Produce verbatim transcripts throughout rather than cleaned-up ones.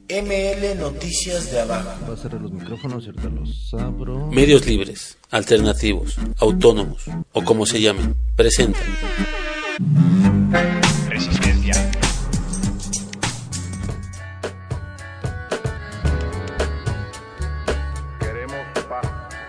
M L Noticias de Abajo. Voy a cerrar los micrófonos y ahorita los abro. Medios libres, alternativos, autónomos o como se llamen, presentan Resistencia. Queremos paz.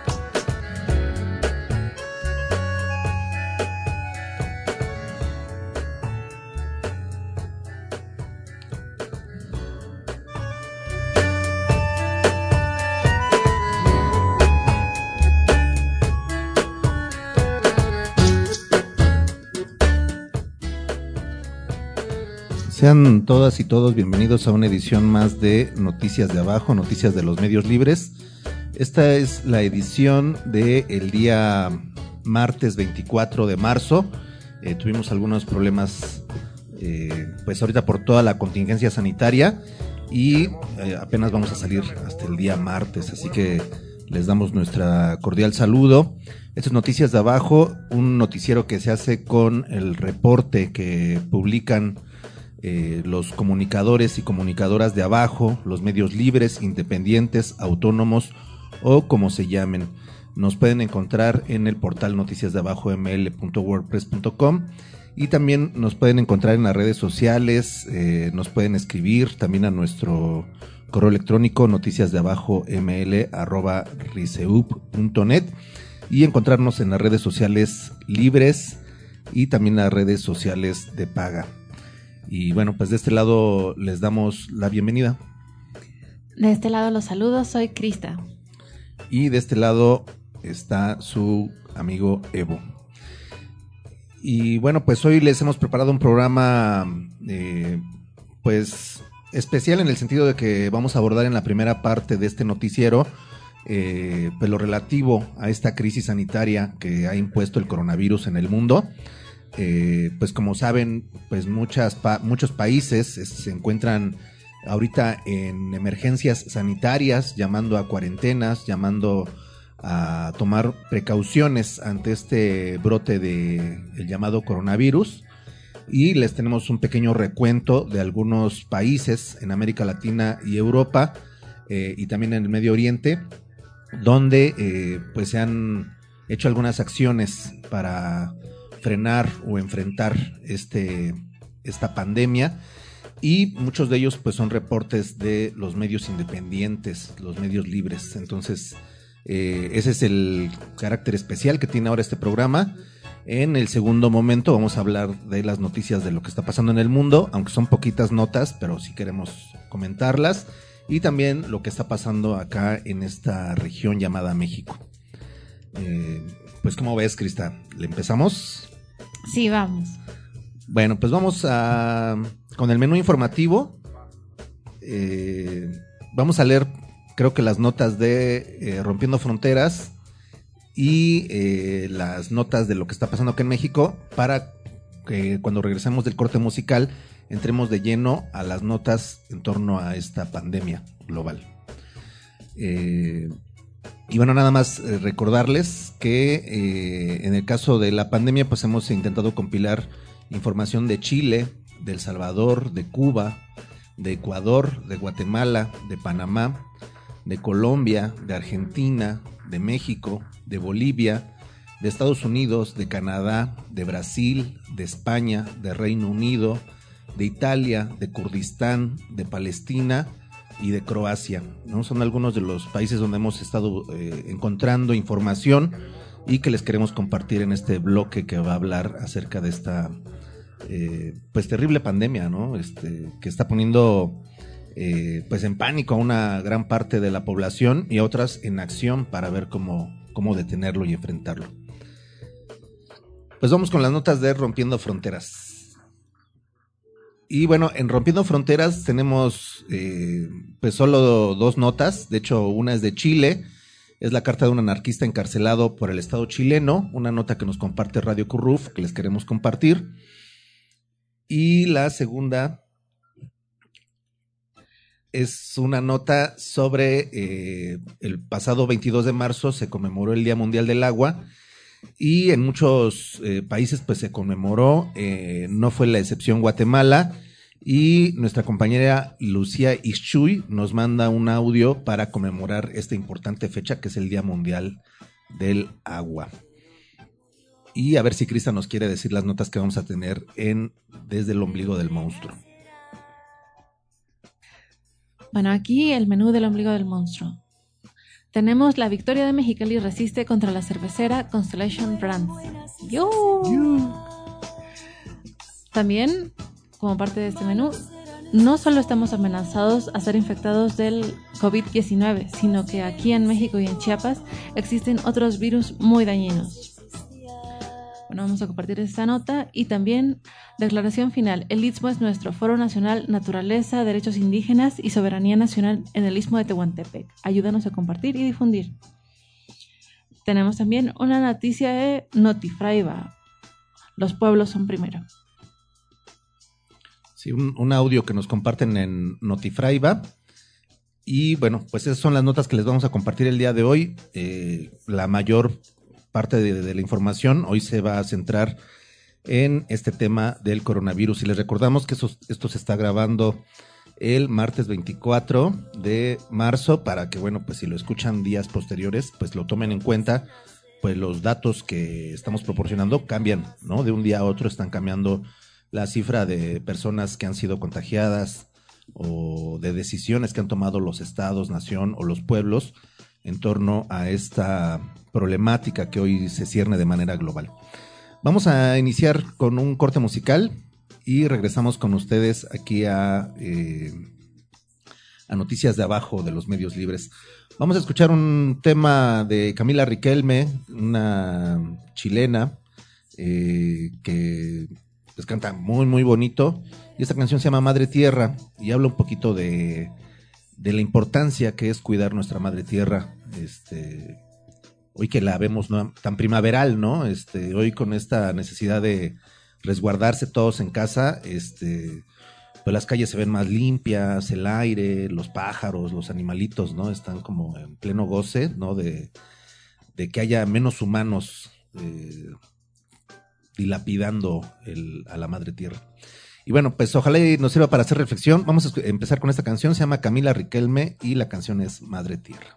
Sean todas y todos bienvenidos a una edición más de Noticias de Abajo, Noticias de los Medios Libres. Esta es la edición del día martes veinticuatro de marzo. Eh, tuvimos algunos problemas, eh, pues ahorita por toda la contingencia sanitaria y eh, apenas vamos a salir hasta el día martes, así que les damos nuestra cordial saludo. Esto es Noticias de Abajo, un noticiero que se hace con el reporte que publican Eh, los comunicadores y comunicadoras de abajo, los medios libres, independientes, autónomos o como se llamen. Nos pueden encontrar en el portal noticias de abajo m l punto wordpress punto com y también nos pueden encontrar en las redes sociales, eh, nos pueden escribir también a nuestro correo electrónico noticiasdeabajoml arroba riseup punto net y encontrarnos en las redes sociales libres y también las redes sociales de paga. Y bueno, pues de este lado les damos la bienvenida. De este lado los saludos, soy Krista. Y de este lado está su amigo Evo. Y bueno, pues hoy les hemos preparado un programa eh, pues especial en el sentido de que vamos a abordar en la primera parte de este noticiero eh, pues lo relativo a esta crisis sanitaria que ha impuesto el coronavirus en el mundo. Eh, pues como saben, pues muchas pa- muchos países eh, se encuentran ahorita en emergencias sanitarias, llamando a cuarentenas, llamando a tomar precauciones ante este brote de el llamado coronavirus. Y les tenemos un pequeño recuento de algunos países en América Latina y Europa eh, y también en el Medio Oriente, donde eh, pues se han hecho algunas acciones para frenar o enfrentar este esta pandemia, y muchos de ellos pues son reportes de los medios independientes, los medios libres. Entonces eh, ese es el carácter especial que tiene ahora este programa. En el segundo momento vamos a hablar de las noticias de lo que está pasando en el mundo, aunque son poquitas notas, pero sí queremos comentarlas, y también lo que está pasando acá en esta región llamada México. Eh, pues ¿cómo ves, Krista? ¿Le empezamos? Sí, vamos. Bueno, pues vamos a con el menú informativo. Eh, vamos a leer, creo que las notas de eh, Rompiendo Fronteras y eh, las notas de lo que está pasando acá en México, para que cuando regresemos del corte musical entremos de lleno a las notas en torno a esta pandemia global. Eh, Y bueno, nada más eh, recordarles que eh, en el caso de la pandemia pues hemos intentado compilar información de Chile, de El Salvador, de Cuba, de Ecuador, de Guatemala, de Panamá, de Colombia, de Argentina, de México, de Bolivia, de Estados Unidos, de Canadá, de Brasil, de España, de Reino Unido, de Italia, de Kurdistán, de Palestina y de Croacia, ¿no? Son algunos de los países donde hemos estado eh, encontrando información y que les queremos compartir en este bloque que va a hablar acerca de esta eh, pues terrible pandemia, ¿no? Este, que está poniendo eh, pues en pánico a una gran parte de la población y a otras en acción para ver cómo, cómo detenerlo y enfrentarlo. Pues vamos con las notas de Rompiendo Fronteras. Y bueno, en Rompiendo Fronteras tenemos eh, pues solo dos notas. De hecho, una es de Chile, es la carta de un anarquista encarcelado por el Estado chileno, una nota que nos comparte Radio Curruf, que les queremos compartir. Y la segunda es una nota sobre eh, el pasado veintidós de marzo se conmemoró el Día Mundial del Agua, y en muchos eh, países pues se conmemoró, eh, no fue la excepción Guatemala, Y nuestra compañera Lucía Ixchuy nos manda un audio para conmemorar esta importante fecha que es el Día Mundial del Agua. Y a ver si Crista nos quiere decir las notas que vamos a tener en Desde el Ombligo del Monstruo. Bueno, aquí el menú del Ombligo del Monstruo. Tenemos la victoria de Mexicali resiste contra la cervecera Constellation Brands. ¡Yo! También, como parte de este menú, no solo estamos amenazados a ser infectados del covid diecinueve, sino que aquí en México y en Chiapas existen otros virus muy dañinos. Bueno, vamos a compartir esta nota y también declaración final. El Istmo es nuestro, Foro Nacional, Naturaleza, Derechos Indígenas y Soberanía Nacional en el Istmo de Tehuantepec. Ayúdanos a compartir y difundir. Tenemos también una noticia de Notifraiba. Los pueblos son primero. Sí, un, un audio que nos comparten en Notifraiba. Y bueno, pues esas son las notas que les vamos a compartir el día de hoy. Eh, la mayor parte de, de la información hoy se va a centrar en este tema del coronavirus. Y les recordamos que eso, esto se está grabando el martes veinticuatro de marzo para que, bueno, pues si lo escuchan días posteriores, pues lo tomen en cuenta. Pues los datos que estamos proporcionando cambian, ¿no? De un día a otro están cambiando la cifra de personas que han sido contagiadas o de decisiones que han tomado los estados, nación o los pueblos en torno a esta problemática que hoy se cierne de manera global. Vamos a iniciar con un corte musical y regresamos con ustedes aquí a, eh, a Noticias de Abajo de los Medios Libres. Vamos a escuchar un tema de Camila Riquelme, una chilena eh, que pues canta muy muy bonito, y esta canción se llama Madre Tierra y habla un poquito de, de la importancia que es cuidar nuestra Madre Tierra, este, hoy que la vemos, ¿no?, tan primaveral, ¿no? Este, hoy con esta necesidad de resguardarse todos en casa, este, pues las calles se ven más limpias, el aire, los pájaros, los animalitos, ¿no? Están como en pleno goce, ¿no? De, de que haya menos humanos eh, dilapidando el, a la Madre Tierra. Y bueno, pues ojalá nos sirva para hacer reflexión. Vamos a empezar con esta canción, se llama Camila Riquelme y la canción es Madre Tierra.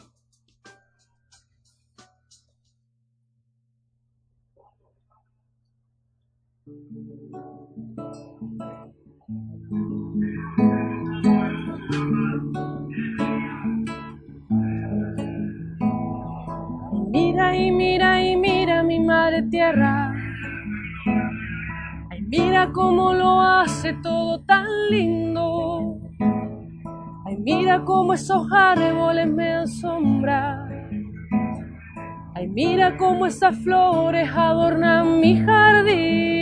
Mira y mira y mira mi Madre Tierra. Ay, mira cómo lo hace todo tan lindo. Ay, mira cómo esos árboles me dan sombra. Ay, mira cómo esas flores adornan mi jardín.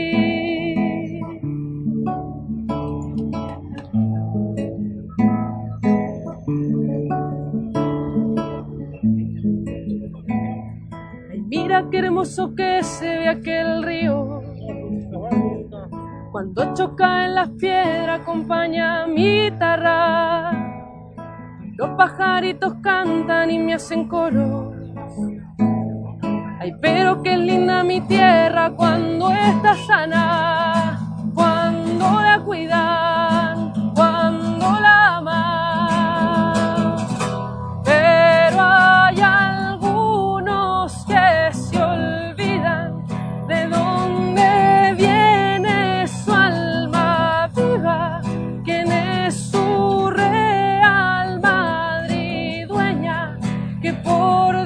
Ay, mira qué hermoso que se ve aquel río. Cuando choca en las piedras acompaña mi guitarra. Los pajaritos cantan y me hacen coro. Ay, pero qué linda mi tierra cuando está sana, cuando la cuidan, cuando la aman. Pero hay algunos que se olvidan de dónde viene su alma viva, quién es su real madre y dueña, que por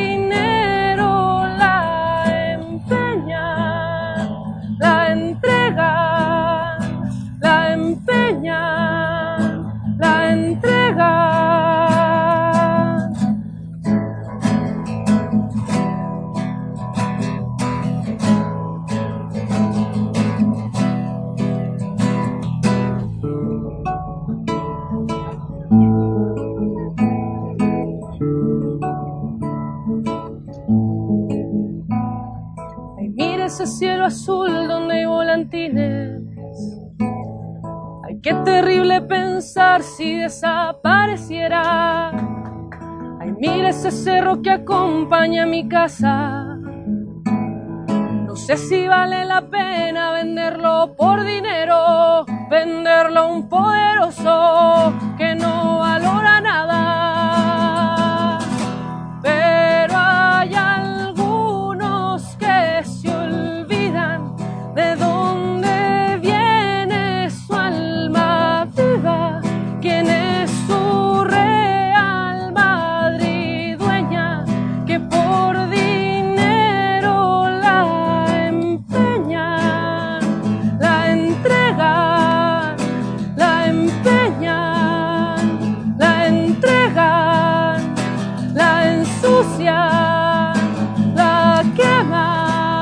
ese cielo azul donde hay volantines. Ay, qué terrible pensar si desapareciera. Ay, mira ese cerro que acompaña mi casa. No sé si vale la pena venderlo por dinero, venderlo a un poderoso que no valora nada. Pero hay algunos que se olvidan de dónde viene su alma viva, quién es su real madridueña, que por dinero la empeñan, la entregan, la empeñan, la entregan, la ensucian, la queman.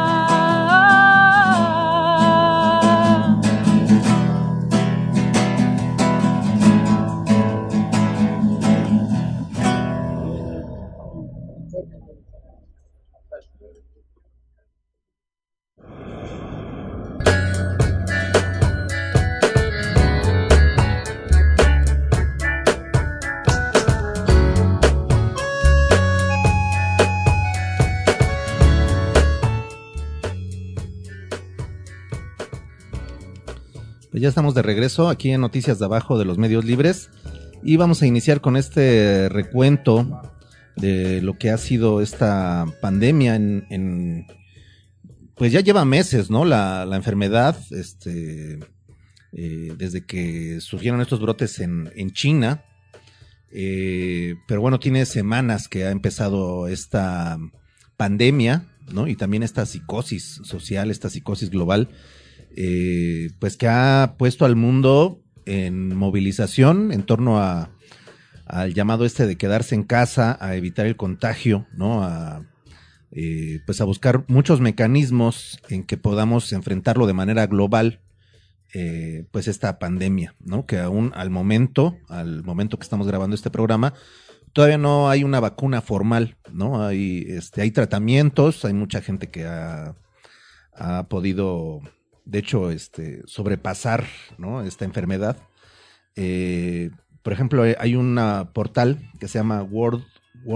Pues ya estamos de regreso aquí en Noticias de Abajo de los Medios Libres y vamos a iniciar con este recuento de lo que ha sido esta pandemia en, en pues ya lleva meses, ¿no? La, la enfermedad, este, eh, desde que surgieron estos brotes en, en China, eh, pero bueno, tiene semanas que ha empezado esta pandemia, ¿no? Y también esta psicosis social, esta psicosis global, eh, pues que ha puesto al mundo en movilización en torno a al llamado este de quedarse en casa, a evitar el contagio, ¿no? A eh, pues a buscar muchos mecanismos en que podamos enfrentarlo de manera global, eh, pues esta pandemia, ¿no? Que aún al momento, al momento que estamos grabando este programa, todavía no hay una vacuna formal, ¿no? Hay, este, hay tratamientos, hay mucha gente que ha, ha podido, de hecho, este, sobrepasar, ¿no? Esta enfermedad. Eh, por ejemplo, hay un portal que se llama World,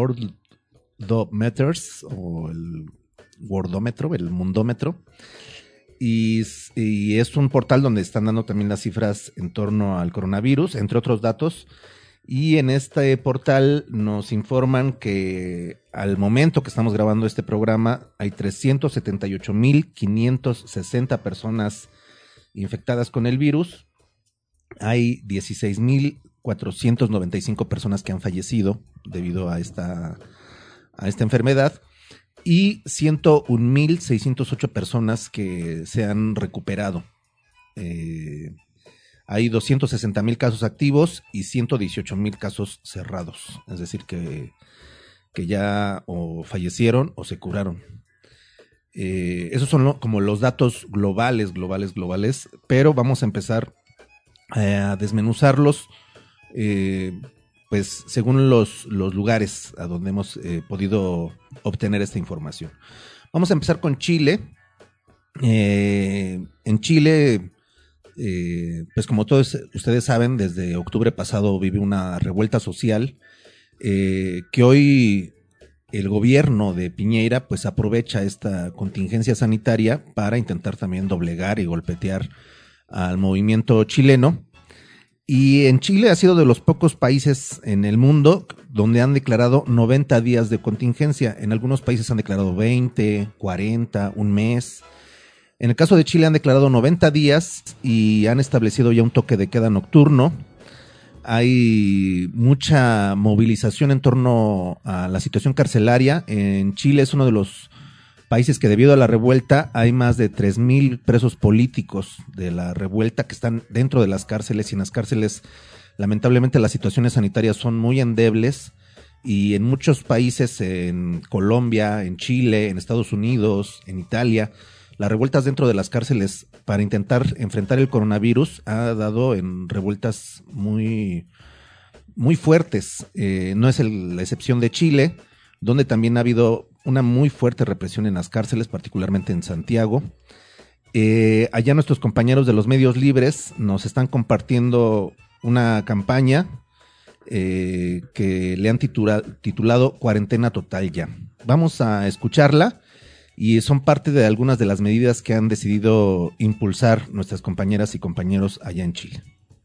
Worldometers, o el Wordómetro, el Mundómetro, y, y es un portal donde están dando también las cifras en torno al coronavirus, entre otros datos. Y en este portal nos informan que al momento que estamos grabando este programa hay trescientos setenta y ocho mil quinientas sesenta personas infectadas con el virus, hay dieciséis mil cuatrocientas noventa y cinco personas que han fallecido debido a esta, a esta enfermedad y ciento un mil seiscientas ocho personas que se han recuperado. Eh, Hay doscientos sesenta mil casos activos y ciento dieciocho mil casos cerrados, es decir, que, que ya o fallecieron o se curaron. Eh, esos son lo, como los datos globales, globales, globales, pero vamos a empezar eh, a desmenuzarlos, eh, pues según los, los lugares a donde hemos eh, podido obtener esta información. Vamos a empezar con Chile. Eh, en Chile... Eh, pues como todos ustedes saben, desde octubre pasado vive una revuelta social eh, que hoy el gobierno de Piñera pues aprovecha esta contingencia sanitaria para intentar también doblegar y golpetear al movimiento chileno. Y en Chile ha sido de los pocos países en el mundo donde han declarado noventa días de contingencia. En algunos países han declarado veinte, cuarenta, un mes. En el caso de Chile han declarado noventa días y han establecido ya un toque de queda nocturno. Hay mucha movilización en torno a la situación carcelaria. En Chile es uno de los países que debido a la revuelta hay más de tres mil presos políticos de la revuelta que están dentro de las cárceles, y en las cárceles lamentablemente las situaciones sanitarias son muy endebles, y en muchos países, en Colombia, en Chile, en Estados Unidos, en Italia, las revueltas dentro de las cárceles para intentar enfrentar el coronavirus ha dado en revueltas muy, muy fuertes. Eh, no es el, la excepción de Chile, donde también ha habido una muy fuerte represión en las cárceles, particularmente en Santiago. Eh, allá nuestros compañeros de los medios libres nos están compartiendo una campaña eh, que le han titula, titulado Cuarentena Total Ya. Vamos a escucharla. y son parte de algunas de las medidas que han decidido impulsar nuestras compañeras y compañeros allá en Chile.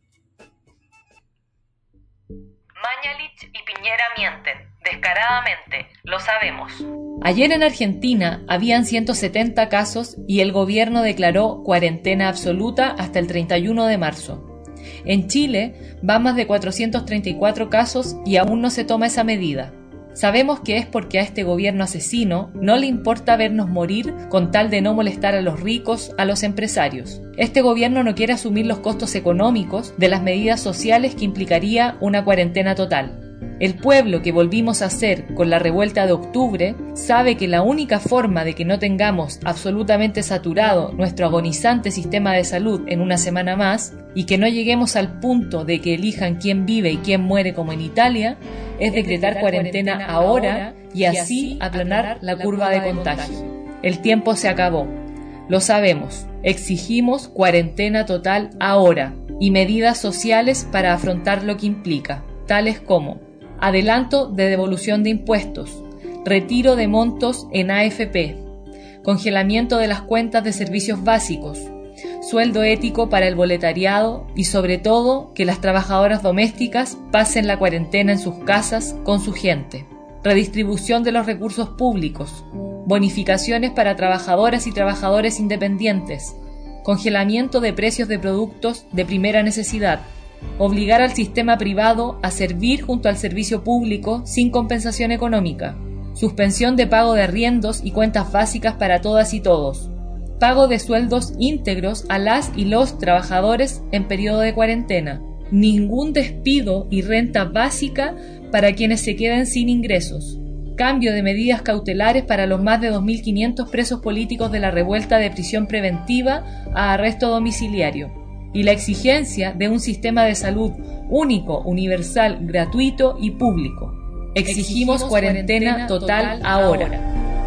Mañalich y Piñera mienten, descaradamente, lo sabemos. Ayer en Argentina habían ciento setenta casos y el gobierno declaró cuarentena absoluta hasta el treinta y uno de marzo. En Chile van más de cuatrocientos treinta y cuatro casos y aún no se toma esa medida. Sabemos que es porque a este gobierno asesino no le importa vernos morir con tal de no molestar a los ricos, a los empresarios. Este gobierno no quiere asumir los costos económicos de las medidas sociales que implicaría una cuarentena total. El pueblo que volvimos a ser con la revuelta de octubre sabe que la única forma de que no tengamos absolutamente saturado nuestro agonizante sistema de salud en una semana más y que no lleguemos al punto de que elijan quién vive y quién muere como en Italia es decretar cuarentena ahora y así aplanar la curva de contagio. El tiempo se acabó. Lo sabemos. Exigimos cuarentena total ahora y medidas sociales para afrontar lo que implica, tales como adelanto de devolución de impuestos, retiro de montos en A F P, congelamiento de las cuentas de servicios básicos, sueldo ético para el boletariado y sobre todo que las trabajadoras domésticas pasen la cuarentena en sus casas con su gente, redistribución de los recursos públicos, bonificaciones para trabajadoras y trabajadores independientes, congelamiento de precios de productos de primera necesidad, obligar al sistema privado a servir junto al servicio público sin compensación económica, suspensión de pago de arriendos y cuentas básicas para todas y todos, pago de sueldos íntegros a las y los trabajadores en periodo de cuarentena, ningún despido y renta básica para quienes se queden sin ingresos, cambio de medidas cautelares para los más de dos mil quinientos presos políticos de la revuelta de prisión preventiva a arresto domiciliario, y la exigencia de un sistema de salud único, universal, gratuito y público. Exigimos, Exigimos cuarentena, cuarentena total, total ahora. ahora.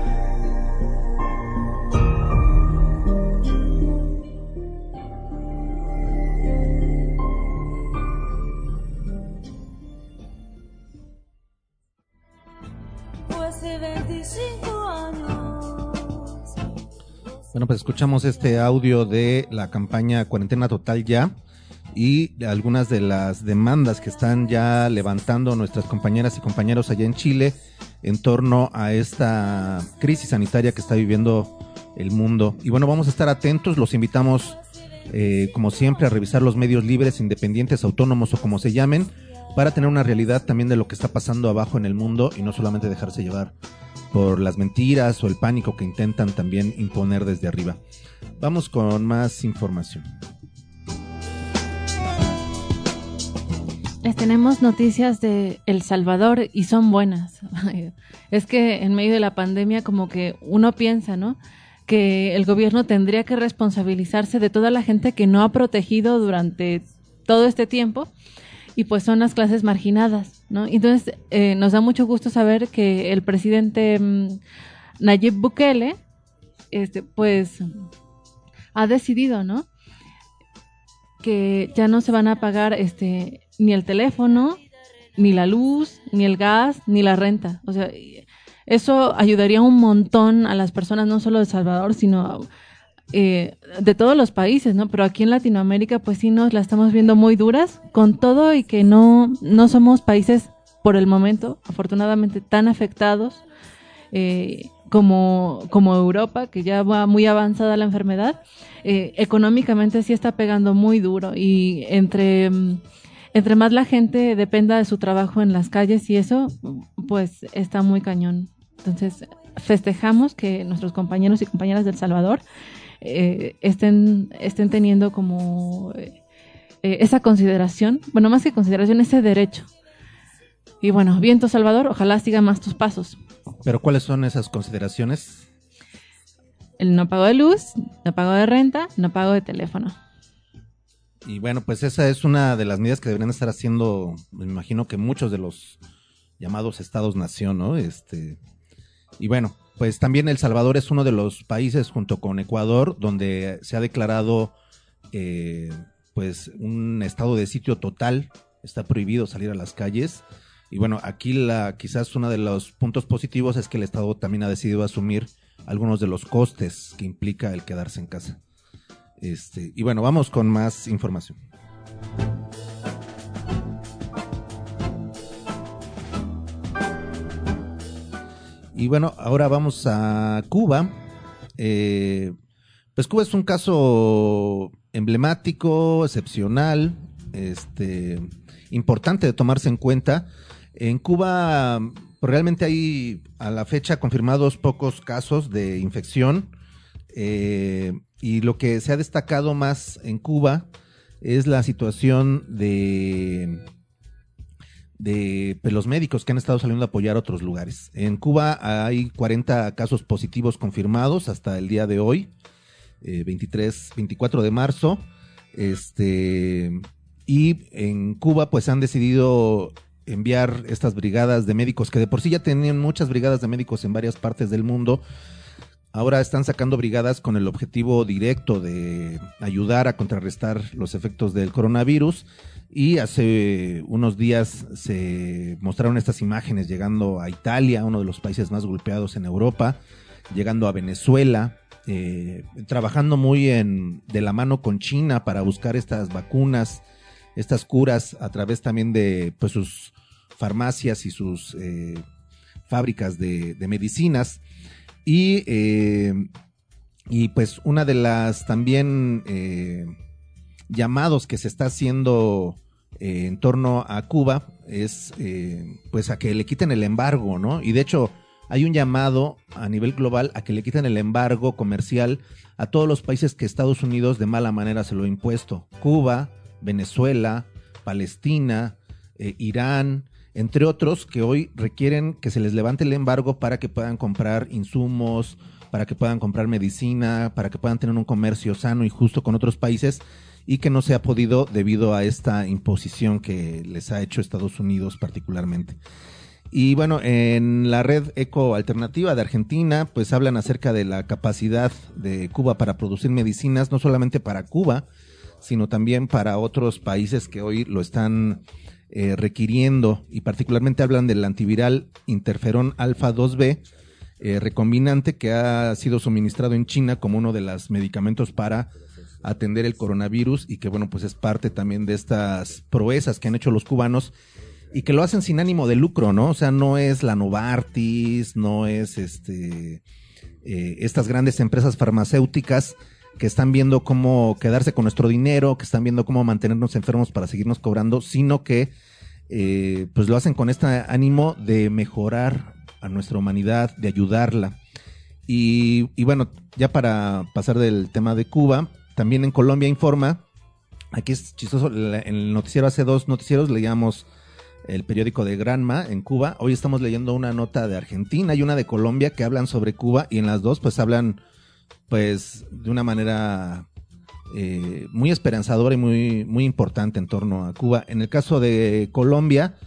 Bueno, pues escuchamos este audio de la campaña Cuarentena Total Ya y algunas de las demandas que están ya levantando nuestras compañeras y compañeros allá en Chile en torno a esta crisis sanitaria que está viviendo el mundo. Y bueno, vamos a estar atentos, los invitamos eh, como siempre a revisar los medios libres, independientes, autónomos o como se llamen, para tener una realidad también de lo que está pasando abajo en el mundo y no solamente dejarse llevar por las mentiras o el pánico que intentan también imponer desde arriba. Vamos con más información. Les tenemos noticias de El Salvador y son buenas. Es que en medio de la pandemia como que uno piensa, ¿no?, que el gobierno tendría que responsabilizarse de toda la gente que no ha protegido durante todo este tiempo y pues son las clases marginadas, ¿no? Entonces eh, nos da mucho gusto saber que el presidente mmm, Nayib Bukele este, pues ha decidido, ¿no?, que ya no se van a pagar este ni el teléfono, ni la luz, ni el gas, ni la renta. O sea, eso ayudaría un montón a las personas, no solo de El Salvador, sino eh, de todos los países, ¿no? Pero aquí en Latinoamérica, pues sí nos la estamos viendo muy duras con todo y que no, no somos países por el momento, afortunadamente, tan afectados eh, como, como Europa, que ya va muy avanzada la enfermedad. Eh, económicamente sí está pegando muy duro y entre... Entre más la gente dependa de su trabajo en las calles y eso, pues está muy cañón. Entonces, festejamos que nuestros compañeros y compañeras de El Salvador eh, estén, estén teniendo como eh, esa consideración, bueno, más que consideración, ese derecho. Y bueno, viento Salvador, ojalá sigan más tus pasos. ¿Pero cuáles son esas consideraciones? El no pago de luz, no pago de renta, no pago de teléfono. Y bueno, pues esa es una de las medidas que deberían estar haciendo, me imagino que muchos de los llamados estados-nación, ¿no? Este, y bueno, pues también El Salvador es uno de los países junto con Ecuador donde se ha declarado eh, pues un estado de sitio total, está prohibido salir a las calles. Y bueno, aquí la quizás uno de los puntos positivos es que el Estado también ha decidido asumir algunos de los costes que implica el quedarse en casa. Este, y bueno, vamos con más información. Y bueno, ahora vamos a Cuba. Eh, pues Cuba es un caso emblemático, excepcional, este, importante de tomarse en cuenta. En Cuba realmente hay a la fecha confirmados pocos casos de infección, eh, y lo que se ha destacado más en Cuba es la situación de... de pues, los médicos que han estado saliendo a apoyar a otros lugares. En Cuba hay cuarenta casos positivos confirmados hasta el día de hoy, eh, veintitrés, veinticuatro de marzo, este, y en Cuba pues han decidido enviar estas brigadas de médicos, que de por sí ya tenían muchas brigadas de médicos en varias partes del mundo. Ahora están sacando brigadas con el objetivo directo de ayudar a contrarrestar los efectos del coronavirus. Y hace unos días se mostraron estas imágenes llegando a Italia, uno de los países más golpeados en Europa, llegando a Venezuela, eh, trabajando muy en, de la mano con China para buscar estas vacunas, estas curas a través también de pues, sus farmacias y sus eh, fábricas de, de medicinas. Y, eh, y pues una de las también... Eh, llamados que se está haciendo eh, en torno a Cuba es eh, pues a que le quiten el embargo, ¿no? Y de hecho hay un llamado a nivel global a que le quiten el embargo comercial a todos los países que Estados Unidos de mala manera se lo ha impuesto: Cuba, Venezuela, Palestina, eh, Irán, entre otros, que hoy requieren que se les levante el embargo para que puedan comprar insumos, para que puedan comprar medicina, para que puedan tener un comercio sano y justo con otros países, y que no se ha podido debido a esta imposición que les ha hecho Estados Unidos particularmente. Y bueno, en la red Eco Alternativa de Argentina, pues hablan acerca de la capacidad de Cuba para producir medicinas, no solamente para Cuba, sino también para otros países que hoy lo están eh, requiriendo, y particularmente hablan del antiviral interferón alfa dos B, eh, recombinante, que ha sido suministrado en China como uno de los medicamentos para atender el coronavirus, y que bueno, pues es parte también de estas proezas que han hecho los cubanos y que lo hacen sin ánimo de lucro, ¿no? O sea, no es la Novartis, no es este eh, estas grandes empresas farmacéuticas que están viendo cómo quedarse con nuestro dinero, que están viendo cómo mantenernos enfermos para seguirnos cobrando, sino que eh, pues lo hacen con este ánimo de mejorar a nuestra humanidad, de ayudarla. Y, y bueno, ya para pasar del tema de Cuba, también en Colombia informa, aquí es chistoso, en el noticiero hace dos noticieros leíamos el periódico de Granma en Cuba, hoy estamos leyendo una nota de Argentina y una de Colombia que hablan sobre Cuba, y en las dos pues hablan pues de una manera eh, muy esperanzadora y muy, muy importante en torno a Cuba. En el caso de Colombia,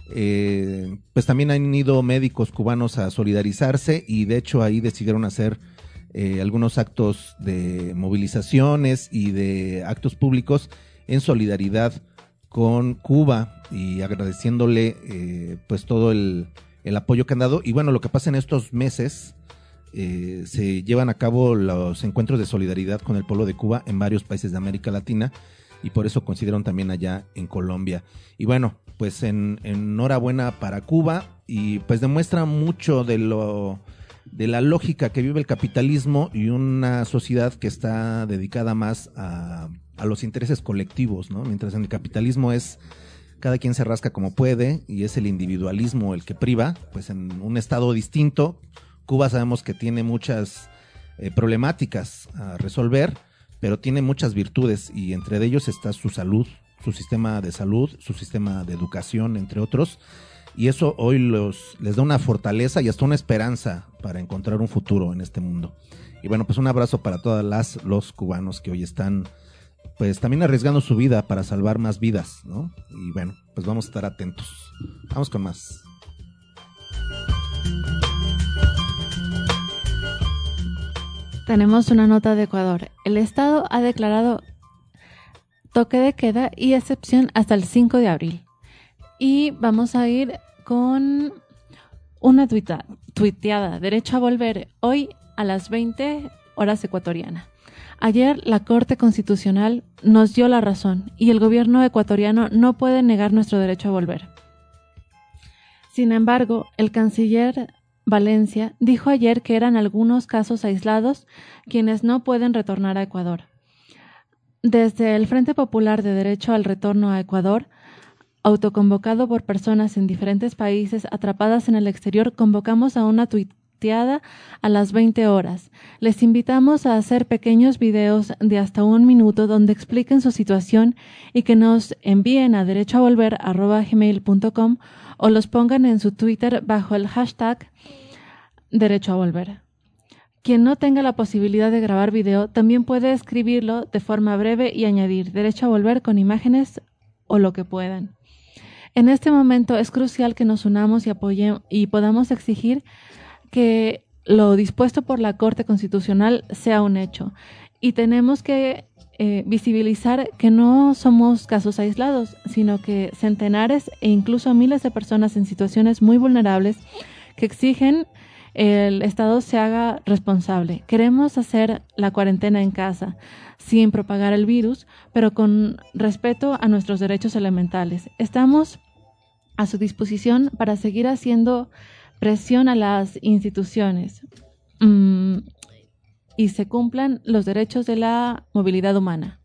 eh, pues también han ido médicos cubanos a solidarizarse, y de hecho ahí decidieron hacer Eh, algunos actos de movilizaciones y de actos públicos en solidaridad con Cuba, y agradeciéndole eh, pues todo el, el apoyo que han dado. Y bueno, lo que pasa en estos meses, eh, se llevan a cabo los encuentros de solidaridad con el pueblo de Cuba en varios países de América Latina, y por eso coincidieron también allá en Colombia. Y bueno, pues en, en enhorabuena para Cuba, y pues demuestra mucho de lo de la lógica que vive el capitalismo y una sociedad que está dedicada más a, a los intereses colectivos, ¿no? Mientras en el capitalismo es cada quien se rasca como puede y es el individualismo el que priva, pues en un estado distinto, Cuba sabemos que tiene muchas eh, problemáticas a resolver, pero tiene muchas virtudes, y entre ellos está su salud, su sistema de salud, su sistema de educación, entre otros. Y eso hoy los, les da una fortaleza y hasta una esperanza para encontrar un futuro en este mundo. Y bueno, pues un abrazo para todas las, los cubanos que hoy están pues también arriesgando su vida para salvar más vidas, ¿no? Y bueno, pues vamos a estar atentos. Vamos con más. Tenemos una nota de Ecuador. El Estado ha declarado toque de queda y excepción hasta el cinco de abril. Y vamos a ir con una tuita, tuiteada. Derecho a volver. Hoy a las veinte horas ecuatoriana. Ayer la Corte Constitucional nos dio la razón y el gobierno ecuatoriano no puede negar nuestro derecho a volver. Sin embargo, el canciller Valencia dijo ayer que eran algunos casos aislados quienes no pueden retornar a Ecuador. Desde el Frente Popular de Derecho al Retorno a Ecuador, autoconvocado por personas en diferentes países atrapadas en el exterior, convocamos a una tuiteada a las veinte horas. Les invitamos a hacer pequeños videos de hasta un minuto donde expliquen su situación y que nos envíen a derechoavolver arroba gmail punto com o los pongan en su Twitter bajo el hashtag derechoavolver. Quien no tenga la posibilidad de grabar video también puede escribirlo de forma breve y añadir derecho a volver con imágenes o lo que puedan. En este momento es crucial que nos unamos y apoyemos y podamos exigir que lo dispuesto por la Corte Constitucional sea un hecho. Y tenemos que eh, visibilizar que no somos casos aislados, sino que centenares e incluso miles de personas en situaciones muy vulnerables que exigen el Estado se haga responsable. Queremos hacer la cuarentena en casa, sin propagar el virus, pero con respeto a nuestros derechos elementales. Estamos a su disposición para seguir haciendo presión a las instituciones mmm, y se cumplan los derechos de la movilidad humana.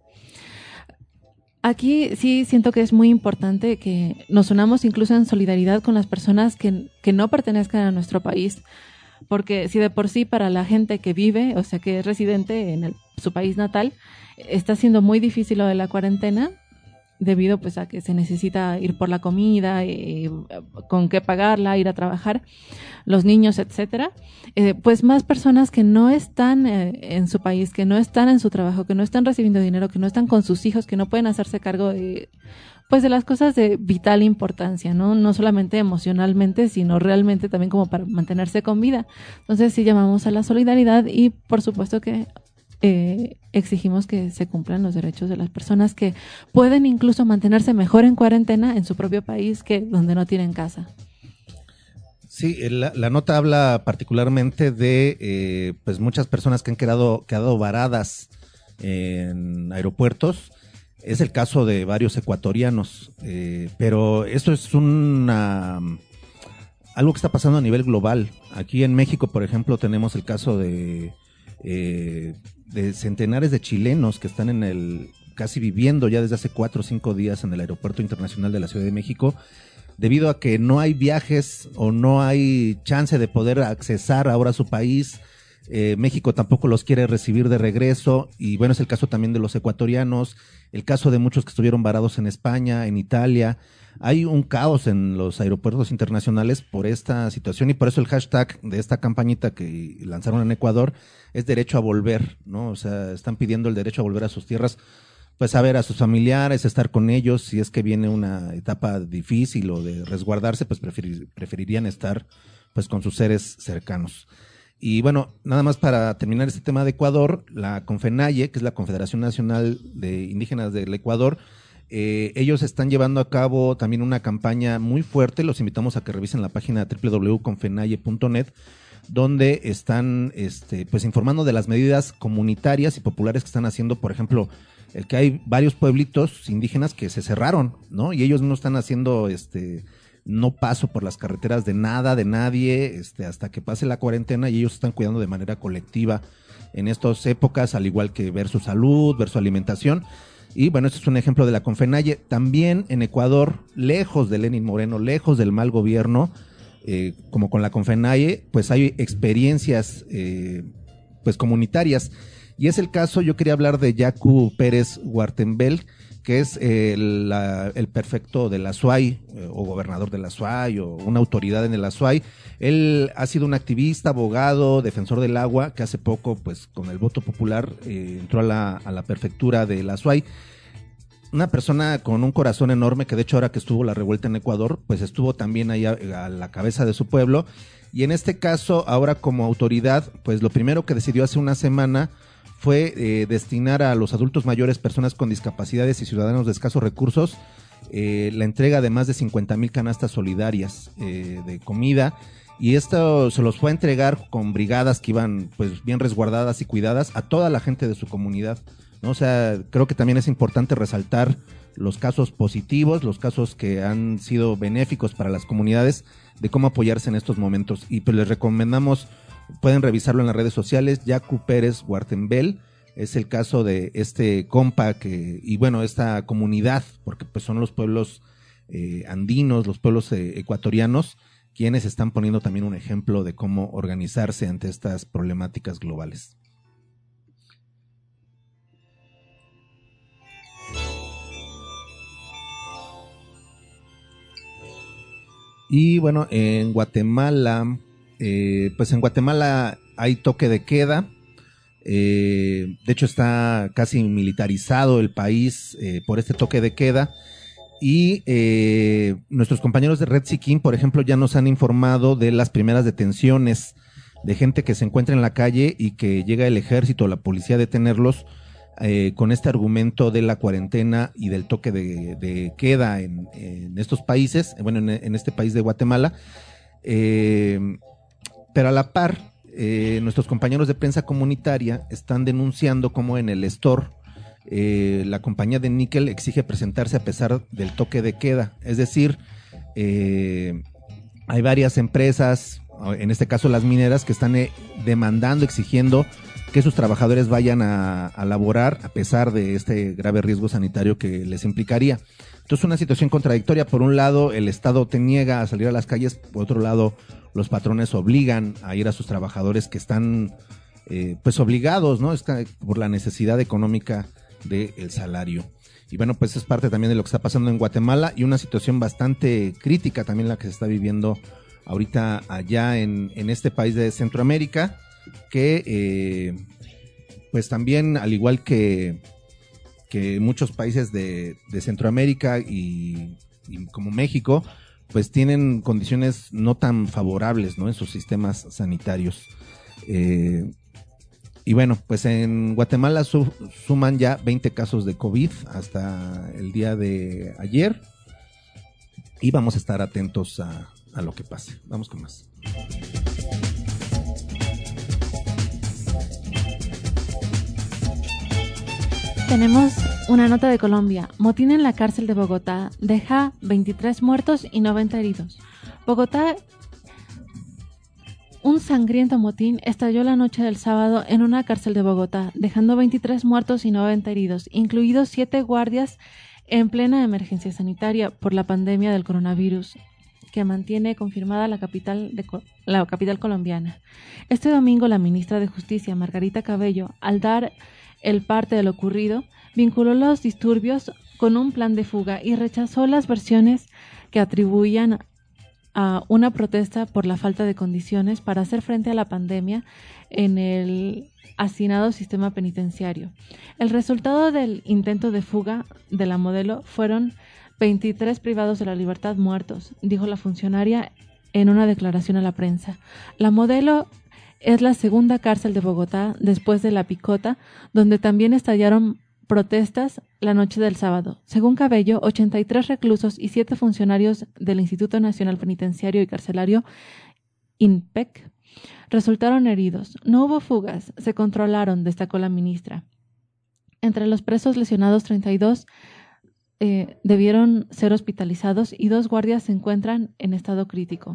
Aquí sí siento que es muy importante que nos unamos incluso en solidaridad con las personas que, que no pertenezcan a nuestro país, porque si de por sí para la gente que vive, o sea que es residente en el, su país natal, está siendo muy difícil lo de la cuarentena, debido pues a que se necesita ir por la comida, eh, con qué pagarla, ir a trabajar, los niños, etcétera, eh, pues más personas que no están eh, en su país, que no están en su trabajo, que no están recibiendo dinero, que no están con sus hijos, que no pueden hacerse cargo de pues de las cosas de vital importancia, ¿no? No solamente emocionalmente, sino realmente también como para mantenerse con vida. Entonces sí llamamos a la solidaridad y por supuesto que eh, exigimos que se cumplan los derechos de las personas que pueden incluso mantenerse mejor en cuarentena en su propio país que donde no tienen casa. Sí, la, la nota habla particularmente de eh, pues muchas personas que han quedado, quedado varadas en aeropuertos. Es el caso de varios ecuatorianos, eh, pero esto es una algo que está pasando a nivel global. Aquí en México, por ejemplo, tenemos el caso de, eh, de centenares de chilenos que están en el casi viviendo ya desde hace cuatro o cinco días en el Aeropuerto Internacional de la Ciudad de México, debido a que no hay viajes o no hay chance de poder accesar ahora a su país. Eh, México tampoco los quiere recibir de regreso y bueno, es el caso también de los ecuatorianos, el caso de muchos que estuvieron varados en España, en Italia. Hay un caos en los aeropuertos internacionales por esta situación y por eso el hashtag de esta campañita que lanzaron en Ecuador es derecho a volver, ¿no? O sea, están pidiendo el derecho a volver a sus tierras, pues a ver a sus familiares, estar con ellos, si es que viene una etapa difícil o de resguardarse, pues preferir, preferirían estar pues con sus seres cercanos. Y bueno, nada más para terminar este tema de Ecuador, la CONFENALLE, que es la Confederación Nacional de Indígenas del Ecuador, eh, ellos están llevando a cabo también una campaña muy fuerte. Los invitamos a que revisen la página doble u doble u doble u punto confenalle punto net, donde están este, pues informando de las medidas comunitarias y populares que están haciendo. Por ejemplo, el que hay varios pueblitos indígenas que se cerraron, ¿no? Y ellos no están haciendo este no paso por las carreteras de nada, de nadie, este, hasta que pase la cuarentena, y ellos están cuidando de manera colectiva en estas épocas, al igual que ver su salud, ver su alimentación. Y bueno, este es un ejemplo de la CONFENALLE. También en Ecuador, lejos de Lenín Moreno, lejos del mal gobierno, eh, como con la CONFENALLE, pues hay experiencias eh, pues comunitarias. Y es el caso, yo quería hablar de Yacu Pérez Huartembel, que es el, la, el prefecto de la S U A Y, eh, o gobernador de la S U A Y, o una autoridad en el S U A Y. Él ha sido un activista, abogado, defensor del agua, que hace poco, pues con el voto popular, eh, entró a la, a la prefectura de la S U A Y. Una persona con un corazón enorme, que de hecho ahora que estuvo la revuelta en Ecuador, pues estuvo también ahí a, a la cabeza de su pueblo. Y en este caso, ahora como autoridad, pues lo primero que decidió hace una semana fue eh, destinar a los adultos mayores, personas con discapacidades y ciudadanos de escasos recursos, eh, la entrega de más de cincuenta mil canastas solidarias eh, de comida. y esto se los fue a entregar con brigadas que iban pues bien resguardadas y cuidadas a toda la gente de su comunidad, ¿no? O sea, creo que también es importante resaltar los casos positivos, los casos que han sido benéficos para las comunidades, de cómo apoyarse en estos momentos. Y pues les recomendamos, pueden revisarlo en las redes sociales, Yacu Pérez Guartembel, es el caso de este compa que, y bueno, esta comunidad, porque pues son los pueblos eh, andinos, los pueblos eh, ecuatorianos, quienes están poniendo también un ejemplo de cómo organizarse ante estas problemáticas globales. Y bueno, en Guatemala, eh, pues en Guatemala hay toque de queda. Eh, de hecho está casi militarizado el país eh, por este toque de queda. Y eh, nuestros compañeros de Red Siquín, por ejemplo, ya nos han informado de las primeras detenciones de gente que se encuentra en la calle y que llega el ejército o la policía a detenerlos eh, con este argumento de la cuarentena y del toque de, de queda en, en estos países, bueno, en, en este país de Guatemala. Eh, pero a la par, eh, nuestros compañeros de prensa comunitaria están denunciando cómo en el store Eh, la compañía de níquel exige presentarse a pesar del toque de queda, es decir, eh, hay varias empresas, en este caso las mineras, que están eh, demandando, exigiendo que sus trabajadores vayan a, a laborar a pesar de este grave riesgo sanitario que les implicaría. Entonces, una situación contradictoria. Por un lado, el Estado te niega a salir a las calles, por otro lado, los patrones obligan a ir a sus trabajadores que están eh, pues obligados, ¿no? Está por la necesidad económica del salario. Y bueno, pues es parte también de lo que está pasando en Guatemala y una situación bastante crítica también la que se está viviendo ahorita allá en, en este país de Centroamérica, que eh, pues también, al igual que, que muchos países de, de Centroamérica y, y como México, pues tienen condiciones no tan favorables, ¿no?, en sus sistemas sanitarios. Eh, Y bueno, pues en Guatemala su, suman ya veinte casos de COVID hasta el día de ayer y vamos a estar atentos a, a lo que pase. Vamos con más. Tenemos una nota de Colombia. Motín en la cárcel de Bogotá deja veintitrés muertos y noventa heridos. Bogotá. Un sangriento motín estalló la noche del sábado en una cárcel de Bogotá, dejando veintitrés muertos y noventa heridos, incluidos siete guardias en plena emergencia sanitaria por la pandemia del coronavirus, que mantiene confirmada la capital, de, la capital colombiana. Este domingo, la ministra de Justicia, Margarita Cabello, al dar el parte de lo ocurrido, vinculó los disturbios con un plan de fuga y rechazó las versiones que atribuían a una protesta por la falta de condiciones para hacer frente a la pandemia en el hacinado sistema penitenciario. El resultado del intento de fuga de la modelo fueron veintitrés privados de la libertad muertos, dijo la funcionaria en una declaración a la prensa. La modelo es la segunda cárcel de Bogotá después de La Picota, donde también estallaron protestas la noche del sábado. Según Cabello, ochenta y tres reclusos y siete funcionarios del Instituto Nacional Penitenciario y Carcelario, INPEC, resultaron heridos. No hubo fugas, se controlaron, destacó la ministra. Entre los presos lesionados, treinta y dos eh, debieron ser hospitalizados y dos guardias se encuentran en estado crítico.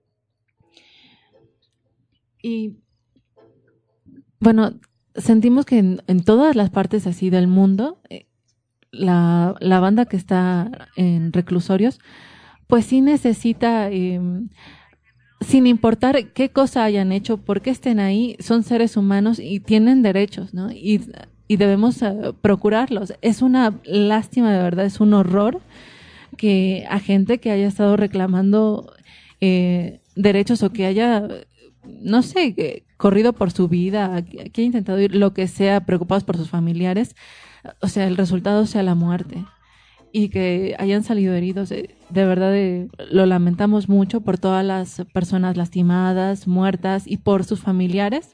Y bueno, sentimos que en, en todas las partes así del mundo, eh, la, la banda que está en reclusorios, pues sí necesita, eh, sin importar qué cosa hayan hecho, por qué estén ahí, son seres humanos y tienen derechos, ¿no? Y, y debemos uh, procurarlos. Es una lástima, de verdad, es un horror que a gente que haya estado reclamando eh, derechos o que haya, no sé, que corrido por su vida, que haya intentado ir, lo que sea, preocupados por sus familiares, o sea, el resultado sea la muerte y que hayan salido heridos. De, de verdad, de, lo lamentamos mucho por todas las personas lastimadas, muertas y por sus familiares.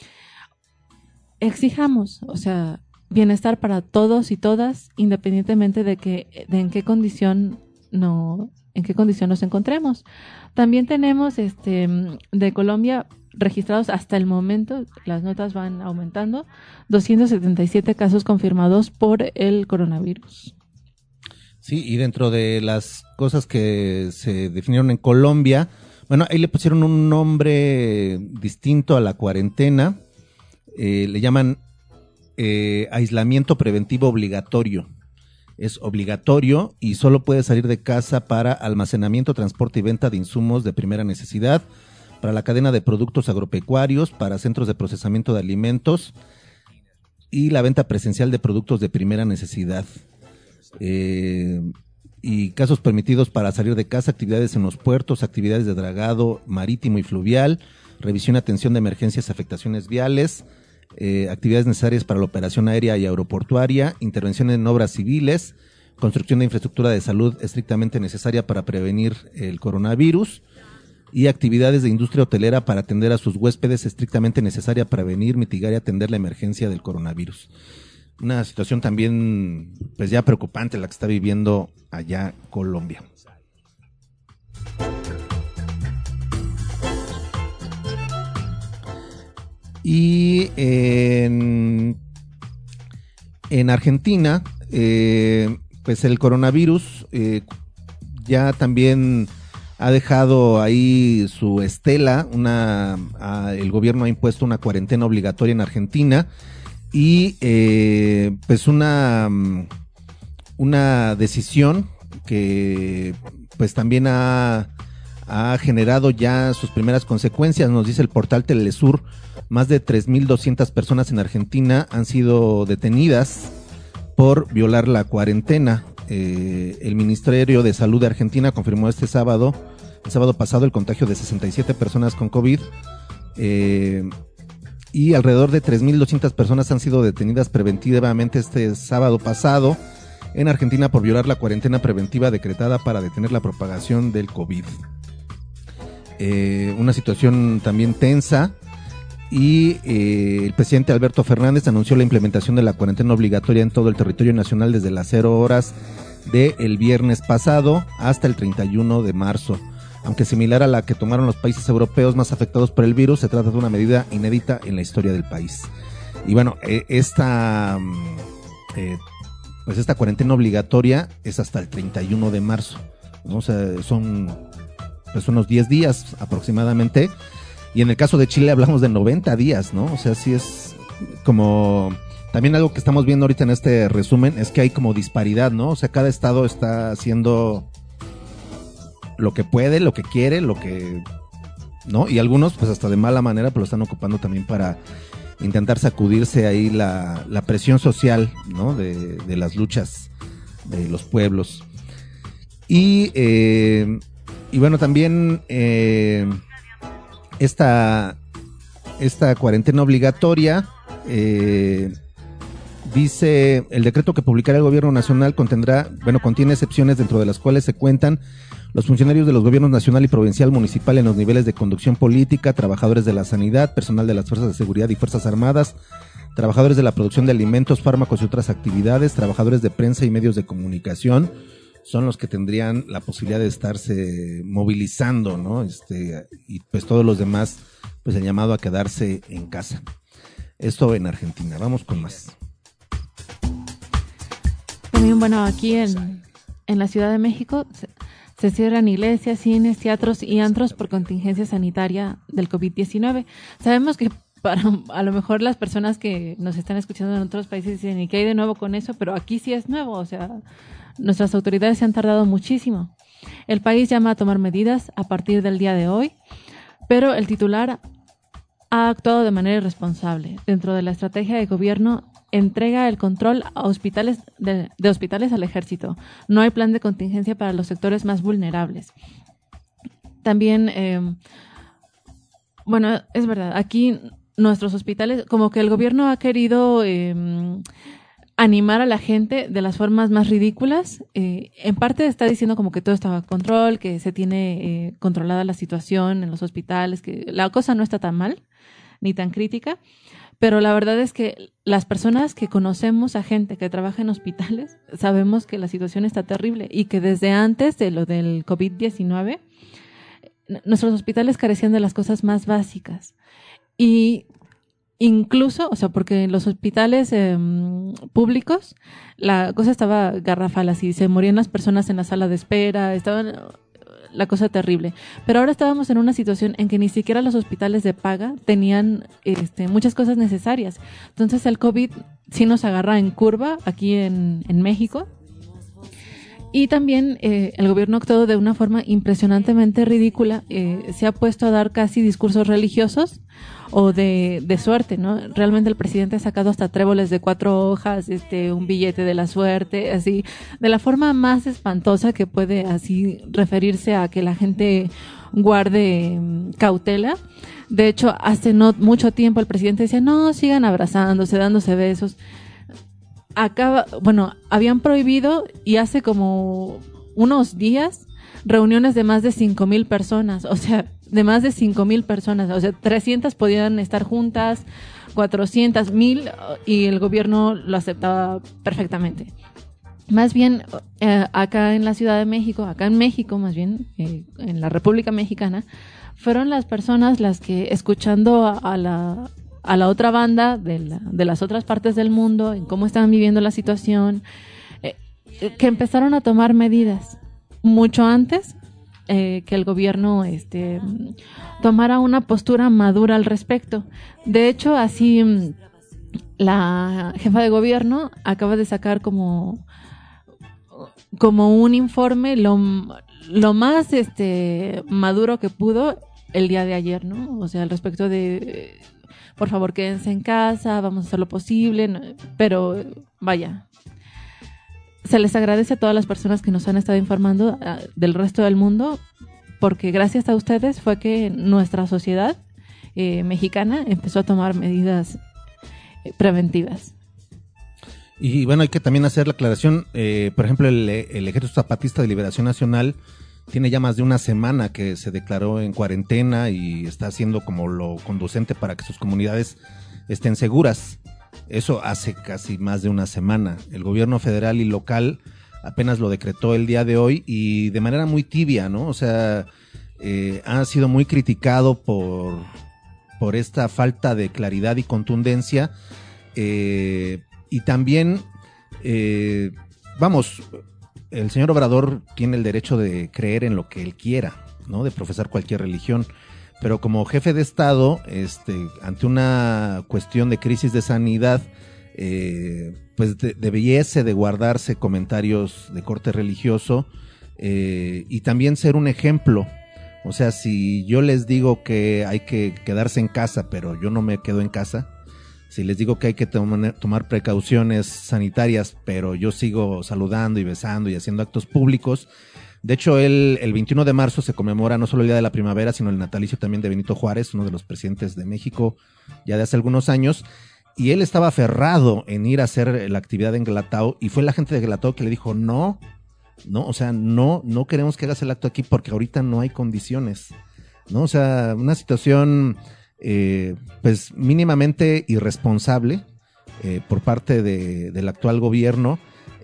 Exijamos, o sea, bienestar para todos y todas, independientemente de que de en qué condición no en qué condición nos encontremos. También tenemos este de Colombia registrados hasta el momento, las notas van aumentando, doscientos setenta y siete casos confirmados por el coronavirus. Sí, y dentro de las cosas que se definieron en Colombia, bueno, ahí le pusieron un nombre distinto a la cuarentena, eh, le llaman eh, aislamiento preventivo obligatorio. Es obligatorio y solo puede salir de casa para almacenamiento, transporte y venta de insumos de primera necesidad, para la cadena de productos agropecuarios, para centros de procesamiento de alimentos y la venta presencial de productos de primera necesidad. Eh, y casos permitidos para salir de casa, actividades en los puertos, actividades de dragado marítimo y fluvial, revisión y atención de emergencias y afectaciones viales, eh, actividades necesarias para la operación aérea y aeroportuaria, intervención en obras civiles, construcción de infraestructura de salud estrictamente necesaria para prevenir el coronavirus, y actividades de industria hotelera para atender a sus huéspedes estrictamente necesaria para prevenir, mitigar y atender la emergencia del coronavirus. Una situación también pues ya preocupante la que está viviendo allá Colombia. Y en, en Argentina, eh, pues el coronavirus eh, ya también ha dejado ahí su estela. Una, a, el gobierno ha impuesto una cuarentena obligatoria en Argentina y eh, pues una, una decisión que pues también ha, ha generado ya sus primeras consecuencias. Nos dice el portal Telesur, más de tres mil doscientas personas en Argentina han sido detenidas por violar la cuarentena. Eh, el Ministerio de Salud de Argentina confirmó este sábado, el sábado pasado, el contagio de sesenta y siete personas con COVID, eh, y alrededor de tres mil doscientas personas han sido detenidas preventivamente este sábado pasado en Argentina por violar la cuarentena preventiva decretada para detener la propagación del COVID. Eh, una situación también tensa. Y eh, el presidente Alberto Fernández anunció la implementación de la cuarentena obligatoria en todo el territorio nacional desde las cero horas del viernes pasado hasta el treinta y uno de marzo. Aunque similar a la que tomaron los países europeos más afectados por el virus, se trata de una medida inédita en la historia del país. Y bueno, eh, esta, eh, pues esta cuarentena obligatoria es hasta el treinta y uno de marzo, ¿no? O sea, son pues unos diez días aproximadamente. Y en el caso de Chile hablamos de noventa días, ¿no? O sea, sí es como... También algo que estamos viendo ahorita en este resumen es que hay como disparidad, ¿no? O sea, cada estado está haciendo lo que puede, lo que quiere, lo que... ¿no? Y algunos, pues hasta de mala manera, pues lo están ocupando también para intentar sacudirse ahí la, la presión social, ¿no? De, de las luchas de los pueblos. Y, eh, y bueno, también... Eh, Esta, esta cuarentena obligatoria, eh, dice el decreto que publicará el gobierno nacional contendrá, bueno, contiene excepciones dentro de las cuales se cuentan los funcionarios de los gobiernos nacional y provincial, municipal en los niveles de conducción política, trabajadores de la sanidad, personal de las fuerzas de seguridad y fuerzas armadas, trabajadores de la producción de alimentos, fármacos y otras actividades, trabajadores de prensa y medios de comunicación. Son los que tendrían la posibilidad de estarse movilizando, ¿no? Este, y pues todos los demás, pues el llamado a quedarse en casa. Esto en Argentina. Vamos con más. También, bueno, aquí en, en la Ciudad de México se, se cierran iglesias, cines, teatros y antros por contingencia sanitaria del COVID diecinueve. Sabemos que para a lo mejor las personas que nos están escuchando en otros países dicen, ¿y qué hay de nuevo con eso? Pero aquí sí es nuevo, o sea... Nuestras autoridades se han tardado muchísimo. El país llama a tomar medidas a partir del día de hoy, pero el titular ha actuado de manera irresponsable. Dentro de la estrategia de gobierno, entrega el control a hospitales de, de hospitales al ejército. No hay plan de contingencia para los sectores más vulnerables. También, eh, bueno, es verdad, aquí nuestros hospitales, como que el gobierno ha querido... Eh, animar a la gente de las formas más ridículas. Eh, en parte está diciendo como que todo está bajo control, que se tiene eh, controlada la situación en los hospitales, que la cosa no está tan mal, ni tan crítica, Pero la verdad es que las personas que conocemos a gente que trabaja en hospitales, sabemos que la situación está terrible y que desde antes de lo del COVID diecinueve, nuestros hospitales carecían de las cosas más básicas. Y incluso, o sea, porque en los hospitales eh, públicos la cosa estaba garrafal, así, se morían las personas en la sala de espera, estaban la cosa terrible. Pero ahora estábamos en una situación en que ni siquiera los hospitales de paga tenían este, muchas cosas necesarias. Entonces el COVID sí nos agarra en curva aquí en, en México. Y también eh, el gobierno actuó de una forma impresionantemente ridícula. Eh, se ha puesto a dar casi discursos religiosos o de, de suerte, ¿no? Realmente el presidente ha sacado hasta tréboles de cuatro hojas, este, un billete de la suerte, así, de la forma más espantosa que puede así referirse a que la gente guarde um, cautela. De hecho, hace no mucho tiempo el presidente decía, no, sigan abrazándose, dándose besos. Acaba, bueno, habían prohibido y hace como unos días reuniones de más de cinco mil personas, o sea, de más de cinco mil personas, o sea, trescientas podían estar juntas, cuatrocientas, mil, y el gobierno lo aceptaba perfectamente. Más bien, eh, acá en la Ciudad de México, acá en México más bien, eh, en la República Mexicana, fueron las personas las que, escuchando a, a la... a la otra banda de, la, de las otras partes del mundo, en cómo estaban viviendo la situación, eh, que empezaron a tomar medidas mucho antes eh, que el gobierno este, tomara una postura madura al respecto. De hecho, así la jefa de gobierno acaba de sacar como, como un informe lo, lo más este, maduro que pudo el día de ayer, ¿no? O sea, al respecto de... por favor, quédense en casa, vamos a hacer lo posible, no, pero vaya, se les agradece a todas las personas que nos han estado informando uh, del resto del mundo, porque gracias a ustedes fue que nuestra sociedad eh, mexicana empezó a tomar medidas eh, preventivas. Y bueno, hay que también hacer la aclaración, eh, por ejemplo, el, el Ejército Zapatista de Liberación Nacional tiene ya más de una semana que se declaró en cuarentena y está haciendo como lo conducente para que sus comunidades estén seguras. Eso hace casi más de una semana. El gobierno federal y local apenas lo decretó el día de hoy y de manera muy tibia, ¿no? O sea, eh, ha sido muy criticado por, por esta falta de claridad y contundencia. Eh, y también, eh, vamos... el señor Obrador tiene el derecho de creer en lo que él quiera, ¿no? De profesar cualquier religión, pero como jefe de Estado, este, ante una cuestión de crisis de sanidad, eh, pues de, debiese de guardarse comentarios de corte religioso eh, y también ser un ejemplo. O sea, si yo les digo que hay que quedarse en casa, pero yo no me quedo en casa, si les digo que hay que tom- tomar precauciones sanitarias, pero yo sigo saludando y besando y haciendo actos públicos. De hecho, el, el veintiuno de marzo se conmemora no solo el Día de la Primavera, sino el natalicio también de Benito Juárez, uno de los presidentes de México ya de hace algunos años. Y él estaba aferrado en ir a hacer la actividad en Guelatao y fue la gente de Guelatao que le dijo, no, no, o sea, no, no queremos que hagas el acto aquí porque ahorita no hay condiciones, ¿no? O sea, una situación... Eh, pues mínimamente irresponsable eh, por parte de, del actual gobierno,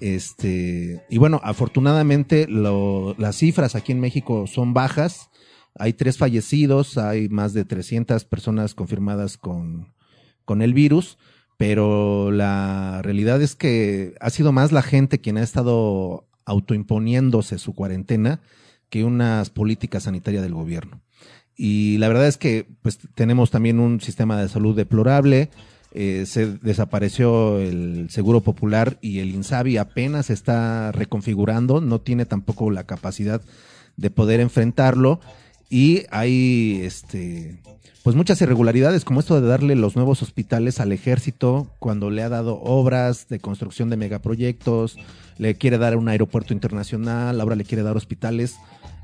este, y bueno, afortunadamente lo, las cifras aquí en México son bajas, hay tres fallecidos, hay más de trescientas personas confirmadas con, con el virus, pero la realidad es que ha sido más la gente quien ha estado autoimponiéndose su cuarentena que unas políticas sanitarias del gobierno. Y la verdad es que pues tenemos también un sistema de salud deplorable, eh, se desapareció el Seguro Popular y el INSABI apenas se está reconfigurando, no tiene tampoco la capacidad de poder enfrentarlo y hay este pues muchas irregularidades como esto de darle los nuevos hospitales al ejército cuando le ha dado obras de construcción de megaproyectos, le quiere dar un aeropuerto internacional, ahora le quiere dar hospitales.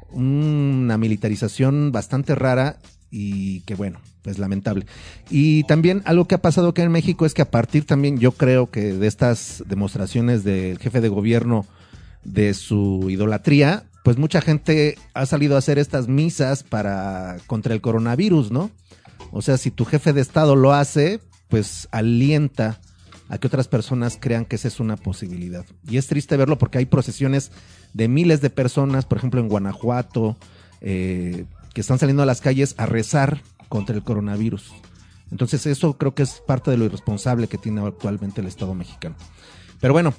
Una militarización bastante rara y que bueno, pues lamentable. Y también algo que ha pasado acá en México es que a partir también yo creo que de estas demostraciones del jefe de gobierno de su idolatría, pues mucha gente ha salido a hacer estas misas para contra el coronavirus, ¿no? O sea, si tu jefe de Estado lo hace, pues alienta a que otras personas crean que esa es una posibilidad. Y es triste verlo porque hay procesiones de miles de personas, por ejemplo en Guanajuato, eh, que están saliendo a las calles a rezar contra el coronavirus. Entonces eso creo que es parte de lo irresponsable que tiene actualmente el Estado mexicano. Pero bueno,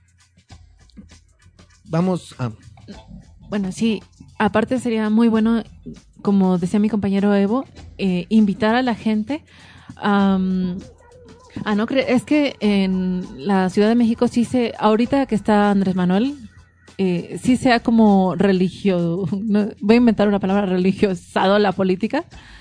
vamos a... Bueno, sí, aparte sería muy bueno, como decía mi compañero Evo, eh, invitar a la gente um, a no creer. Es que en la Ciudad de México sí se, ahorita que está Andrés Manuel, eh, sí se ha como religio, no, voy a inventar una palabra, religiosado la política,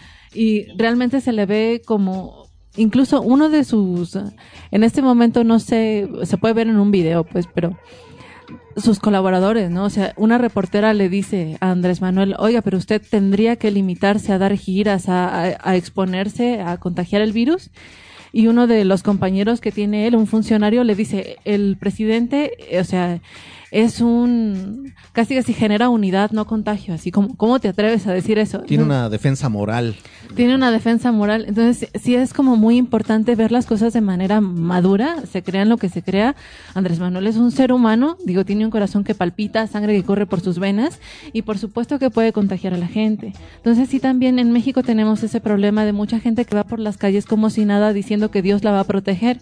y realmente se le ve como, incluso uno de sus, en este momento no sé, se puede ver en un video pues, pero sus colaboradores, ¿no? O sea, una reportera le dice a Andrés Manuel, oiga, pero usted tendría que limitarse a dar giras, a, a, a exponerse, a contagiar el virus. Y uno de los compañeros que tiene él, un funcionario, le dice, el presidente, o sea, es un, casi casi genera unidad, no contagio, así como, ¿cómo te atreves a decir eso? Tiene ¿No? una defensa moral. Tiene una defensa moral. Entonces, sí es como muy importante ver las cosas de manera madura, se crean lo que se crea. Andrés Manuel es un ser humano, digo, tiene un corazón que palpita, sangre que corre por sus venas, y por supuesto que puede contagiar a la gente. Entonces, sí también en México tenemos ese problema de mucha gente que va por las calles como si nada, diciendo que Dios la va a proteger.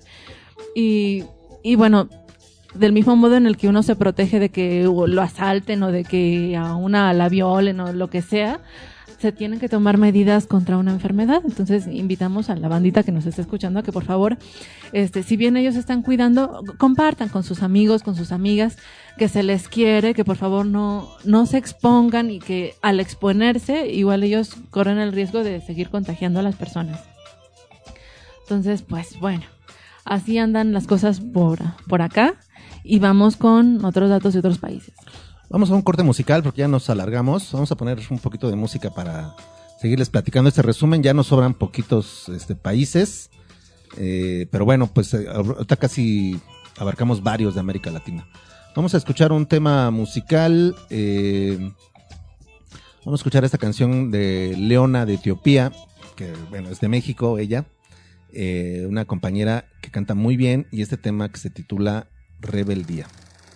Y, y bueno, del mismo modo en el que uno se protege de que lo asalten o de que a una la violen o lo que sea, se tienen que tomar medidas contra una enfermedad. Entonces invitamos a la bandita que nos está escuchando a que por favor, este, si bien ellos están cuidando, compartan con sus amigos, con sus amigas, que se les quiere, que por favor no, no se expongan y que al exponerse igual ellos corren el riesgo de seguir contagiando a las personas. Entonces, pues bueno, así andan las cosas por, por acá. Y vamos con otros datos de otros países. Vamos a un corte musical porque ya nos alargamos. Vamos a poner un poquito de música para seguirles platicando este resumen. Ya nos sobran poquitos este, países, eh, pero bueno, pues eh, ahorita casi abarcamos varios de América Latina. Vamos a escuchar un tema musical. Eh, vamos a escuchar esta canción de Leona de Etiopía, que bueno, es de México ella. Eh, una compañera que canta muy bien, y este tema que se titula Rebeldía.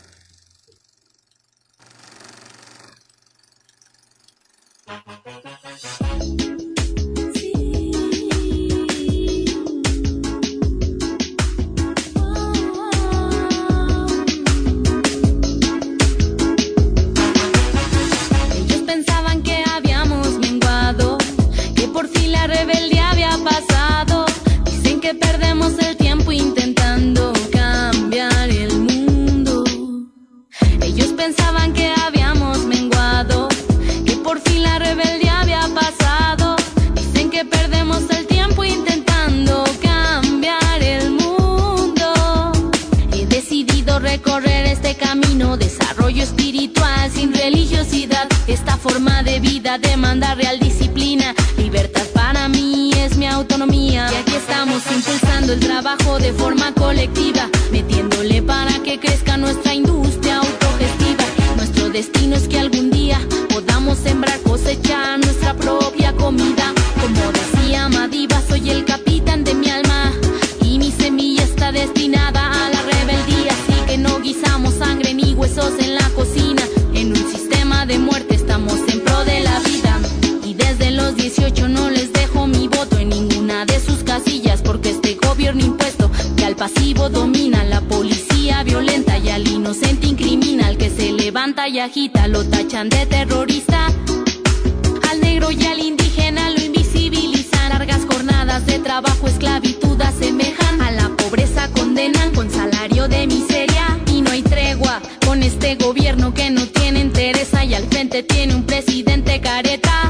Ellos pensaban que habíamos menguado, que por fin la rebeldía había pasado. Dicen que perdemos el tiempo intentando cambiar el mundo. Ellos pensaban que habíamos menguado, que por fin la rebeldía había pasado. Dicen que perdemos el tiempo intentando cambiar el mundo. He decidido recorrer este camino, desarrollo espiritual sin religiosidad. Esta forma de vida demanda real disciplina. Libertad para mí es mi autonomía. Y aquí estamos impulsando el trabajo de forma colectiva, metiéndole para que crezca nuestra industria autogestiva. Nuestro destino es que algún día podamos sembrar, cosechar nuestra propia comida. Como decía Madiba, soy el capitán de mi alma y mi semilla está destinada a la rebeldía. Así que no guisamos sangre ni huesos en la cocina. En un sistema de muerte estamos en pro de la vida. Y desde los dieciocho no les dejo mi voto en ninguna de sus casillas, porque este gobierno impuesto que al pasivo domina, la policía violenta y al inocente incrimina. Al que se levanta y agita lo tachan de terrorista, al negro y al indígena lo invisibilizan. Largas jornadas de trabajo, esclavitud asemejan, a la pobreza condenan con salario de miseria. Y no hay tregua con este gobierno que no tiene entereza, y al frente tiene un presidente careta.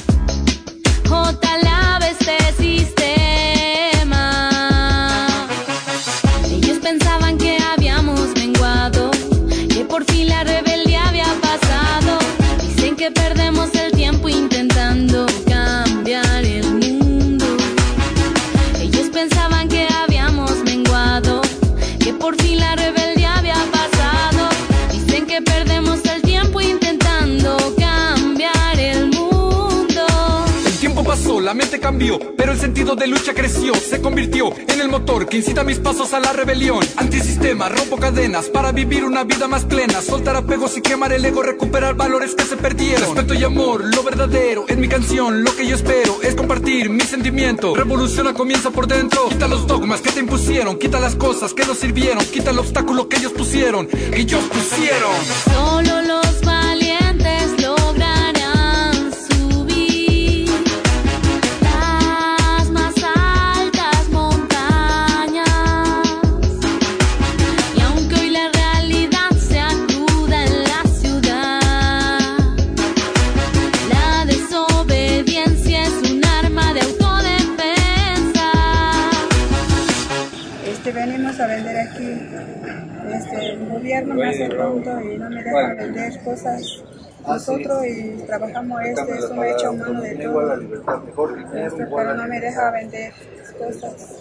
Ojalá este sistema. Ellos pensaban que habíamos menguado, que por fin la rebeldía había pasado. Dicen que perdemos el tiempo intentando cambiar el mundo. Ellos pensaban que habíamos menguado, que por fin la rebeldía había pasado. Dicen que perdemos el tiempo intentando cambiar el mundo. El tiempo pasa pasó, la mente cambió, pero el sentido de lucha creció, se convirtió en el motor que incita mis pasos a la rebelión. Antisistema, rompo cadenas para vivir una vida más plena, soltar apegos y quemar el ego, recuperar valores que se perdieron. Respeto y amor, lo verdadero, en mi canción lo que yo espero es compartir mi sentimiento. Revoluciona, comienza por dentro. Quita los dogmas que te impusieron, quita las cosas que no sirvieron, quita el obstáculo que ellos pusieron, que ellos pusieron. Solo los valientes lograrán subir las más altas montañas. Y aunque hoy la realidad sea cruda en la ciudad, la desobediencia es un arma de autodefensa. Este, venimos a vender aquí. Este, el gobierno me hace tonto y no me deja vender cosas. Nosotros y trabajamos, este es un hecho humano de todo, este, pero no me deja vender cosas.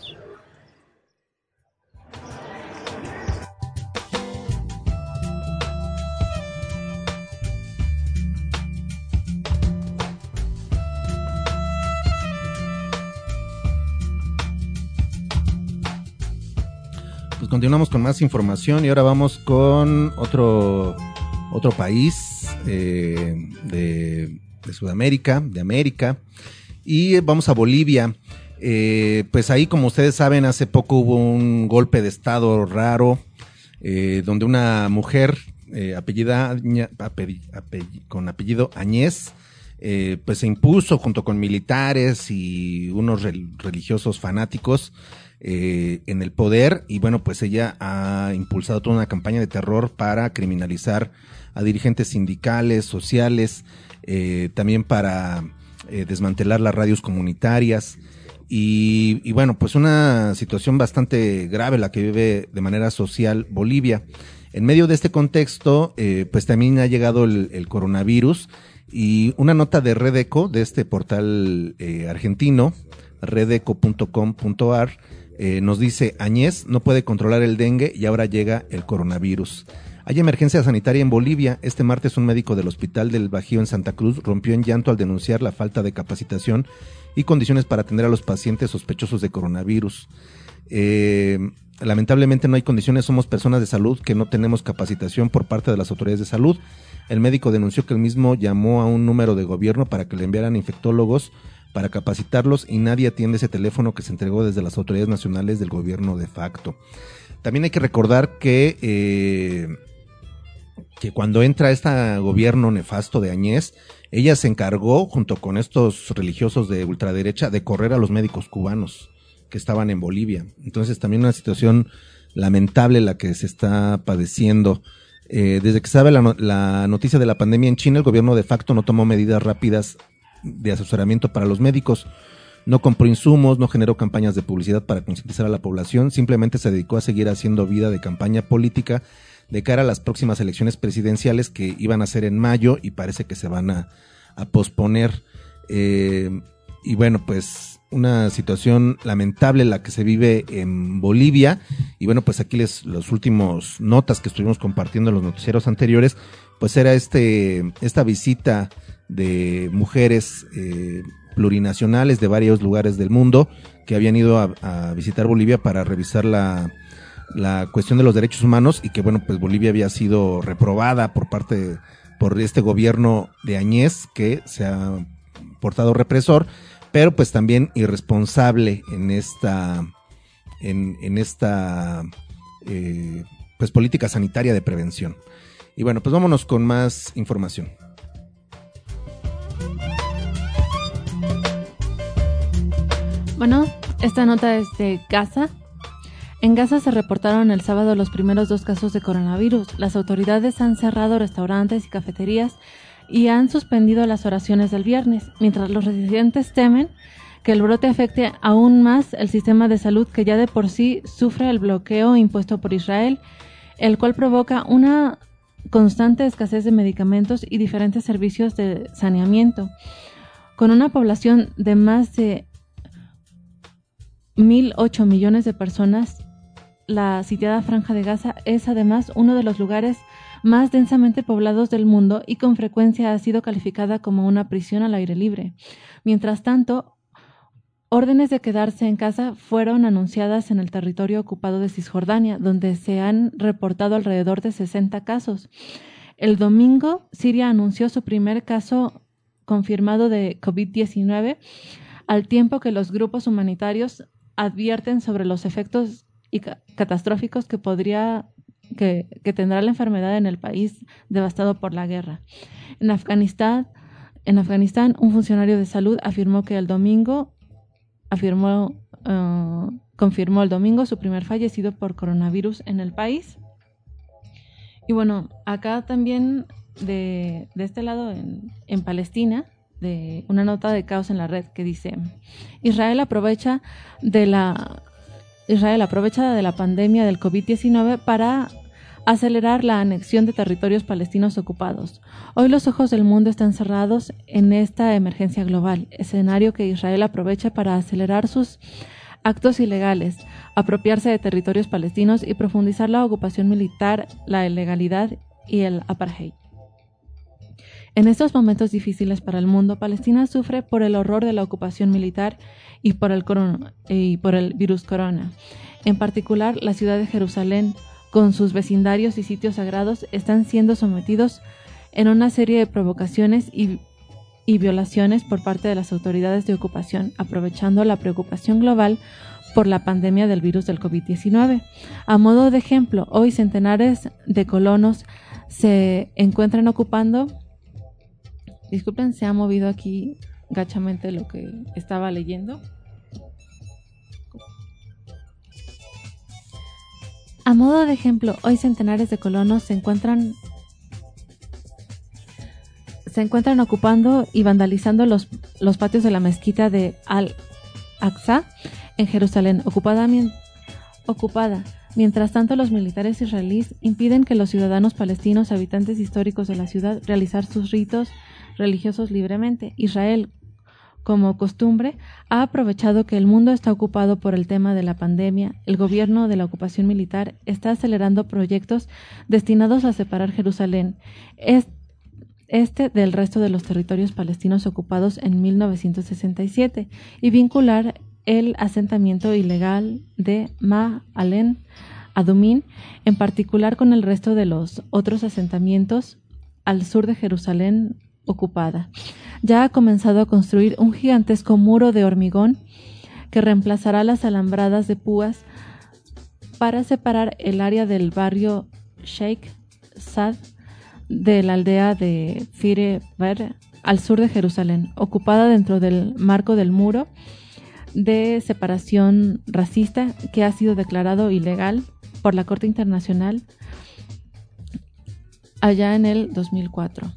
Pues continuamos con más información y ahora vamos con otro otro país eh, de, de Sudamérica, de América, y vamos a Bolivia. Eh, pues ahí, como ustedes saben, hace poco hubo un golpe de estado raro, eh, donde una mujer eh, apellida, apellido, apellido, con apellido Añez, eh, pues se impuso junto con militares y unos religiosos fanáticos Eh, en el poder, y bueno, pues ella ha impulsado toda una campaña de terror para criminalizar a dirigentes sindicales, sociales, eh, también para eh, desmantelar las radios comunitarias y, y bueno, pues una situación bastante grave la que vive de manera social Bolivia. En medio de este contexto, eh, pues también ha llegado el, el coronavirus, y una nota de Redeco, de este portal eh, argentino, redeco punto com punto ar, Eh, nos dice: Añez no puede controlar el dengue y ahora llega el coronavirus. Hay emergencia sanitaria en Bolivia. Este martes un médico del Hospital del Bajío en Santa Cruz rompió en llanto al denunciar la falta de capacitación y condiciones para atender a los pacientes sospechosos de coronavirus. Eh, lamentablemente no hay condiciones, somos personas de salud que no tenemos capacitación por parte de las autoridades de salud. El médico denunció que él mismo llamó a un número de gobierno para que le enviaran infectólogos para capacitarlos y nadie atiende ese teléfono que se entregó desde las autoridades nacionales del gobierno de facto. También hay que recordar que eh, que cuando entra este gobierno nefasto de Añez, ella se encargó, junto con estos religiosos de ultraderecha, de correr a los médicos cubanos que estaban en Bolivia. Entonces también una situación lamentable la que se está padeciendo. Eh, desde que sabe la, no, la noticia de la pandemia en China, el gobierno de facto no tomó medidas rápidas de asesoramiento para los médicos, no compró insumos, no generó campañas de publicidad para concientizar a la población, simplemente se dedicó a seguir haciendo vida de campaña política de cara a las próximas elecciones presidenciales que iban a ser en mayo y parece que se van a, a posponer. Eh, y bueno, pues una situación lamentable la que se vive en Bolivia. Y bueno, pues aquí les los últimos notas que estuvimos compartiendo en los noticieros anteriores, pues era este esta visita de mujeres eh, plurinacionales de varios lugares del mundo que habían ido a, a visitar Bolivia para revisar la, la cuestión de los derechos humanos, y que bueno, pues Bolivia había sido reprobada por parte de, por este gobierno de Añez, que se ha portado represor, pero pues también irresponsable en esta en, en esta eh, pues política sanitaria de prevención. Y bueno, pues vámonos con más información. Bueno, esta nota es de Gaza. En Gaza se reportaron el sábado los primeros dos casos de coronavirus. Las autoridades han cerrado restaurantes y cafeterías y han suspendido las oraciones del viernes, mientras los residentes temen que el brote afecte aún más el sistema de salud, que ya de por sí sufre el bloqueo impuesto por Israel, el cual provoca una constante escasez de medicamentos y diferentes servicios de saneamiento. Con una población de más de mil ocho millones de personas, la sitiada Franja de Gaza es además uno de los lugares más densamente poblados del mundo y con frecuencia ha sido calificada como una prisión al aire libre. Mientras tanto, órdenes de quedarse en casa fueron anunciadas en el territorio ocupado de Cisjordania, donde se han reportado alrededor de sesenta casos. El domingo, Siria anunció su primer caso confirmado de COVID diecinueve, al tiempo que los grupos humanitarios advierten sobre los efectos y ca- catastróficos que podría que, que tendrá la enfermedad en el país devastado por la guerra. En Afganistán, en Afganistán, un funcionario de salud afirmó que el domingo afirmó uh, confirmó el domingo su primer fallecido por coronavirus en el país. Y bueno, acá también de, de este lado en, en Palestina, de una nota de Caos en la Red que dice: Israel aprovecha de la Israel aprovecha de la pandemia del COVID diecinueve para acelerar la anexión de territorios palestinos ocupados. Hoy los ojos del mundo están cerrados en esta emergencia global, escenario que Israel aprovecha para acelerar sus actos ilegales, apropiarse de territorios palestinos y profundizar la ocupación militar, la ilegalidad y el apartheid. En estos momentos difíciles para el mundo, Palestina sufre por el horror de la ocupación militar y por el, corona, y por el virus corona. En particular, la ciudad de Jerusalén, con sus vecindarios y sitios sagrados, están siendo sometidos en una serie de provocaciones y, y violaciones por parte de las autoridades de ocupación, aprovechando la preocupación global por la pandemia del virus del COVID diecinueve. A modo de ejemplo, hoy centenares de colonos se encuentran ocupando... Disculpen, se ha movido aquí gachamente lo que estaba leyendo. A modo de ejemplo, hoy centenares de colonos se encuentran se encuentran ocupando y vandalizando los, los patios de la mezquita de Al-Aqsa en Jerusalén, ocupada, mien, ocupada. Mientras tanto, los militares israelíes impiden que los ciudadanos palestinos, habitantes históricos de la ciudad, realizar sus ritos religiosos libremente. Israel, como costumbre, ha aprovechado que el mundo está ocupado por el tema de la pandemia. El gobierno de la ocupación militar está acelerando proyectos destinados a separar Jerusalén este del resto de los territorios palestinos ocupados en mil novecientos sesenta y siete y vincular el asentamiento ilegal de Ma'alen Adumín, en particular con el resto de los otros asentamientos al sur de Jerusalén ocupada. Ya ha comenzado a construir un gigantesco muro de hormigón que reemplazará las alambradas de púas para separar el área del barrio Sheikh Saad de la aldea de Fire Ver al sur de Jerusalén, ocupada dentro del marco del muro de separación racista que ha sido declarado ilegal por la Corte Internacional allá en el dos mil cuatro.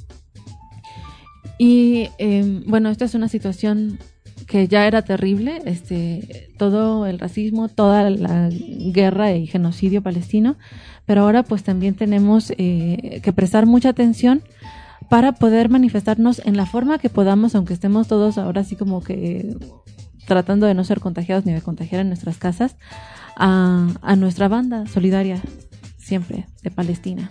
Y eh, bueno, esta es una situación que ya era terrible, este, todo el racismo, toda la guerra y genocidio palestino, pero ahora pues también tenemos eh, que prestar mucha atención para poder manifestarnos en la forma que podamos, aunque estemos todos ahora así como que tratando de no ser contagiados ni de contagiar en nuestras casas, a, a nuestra banda solidaria siempre de Palestina.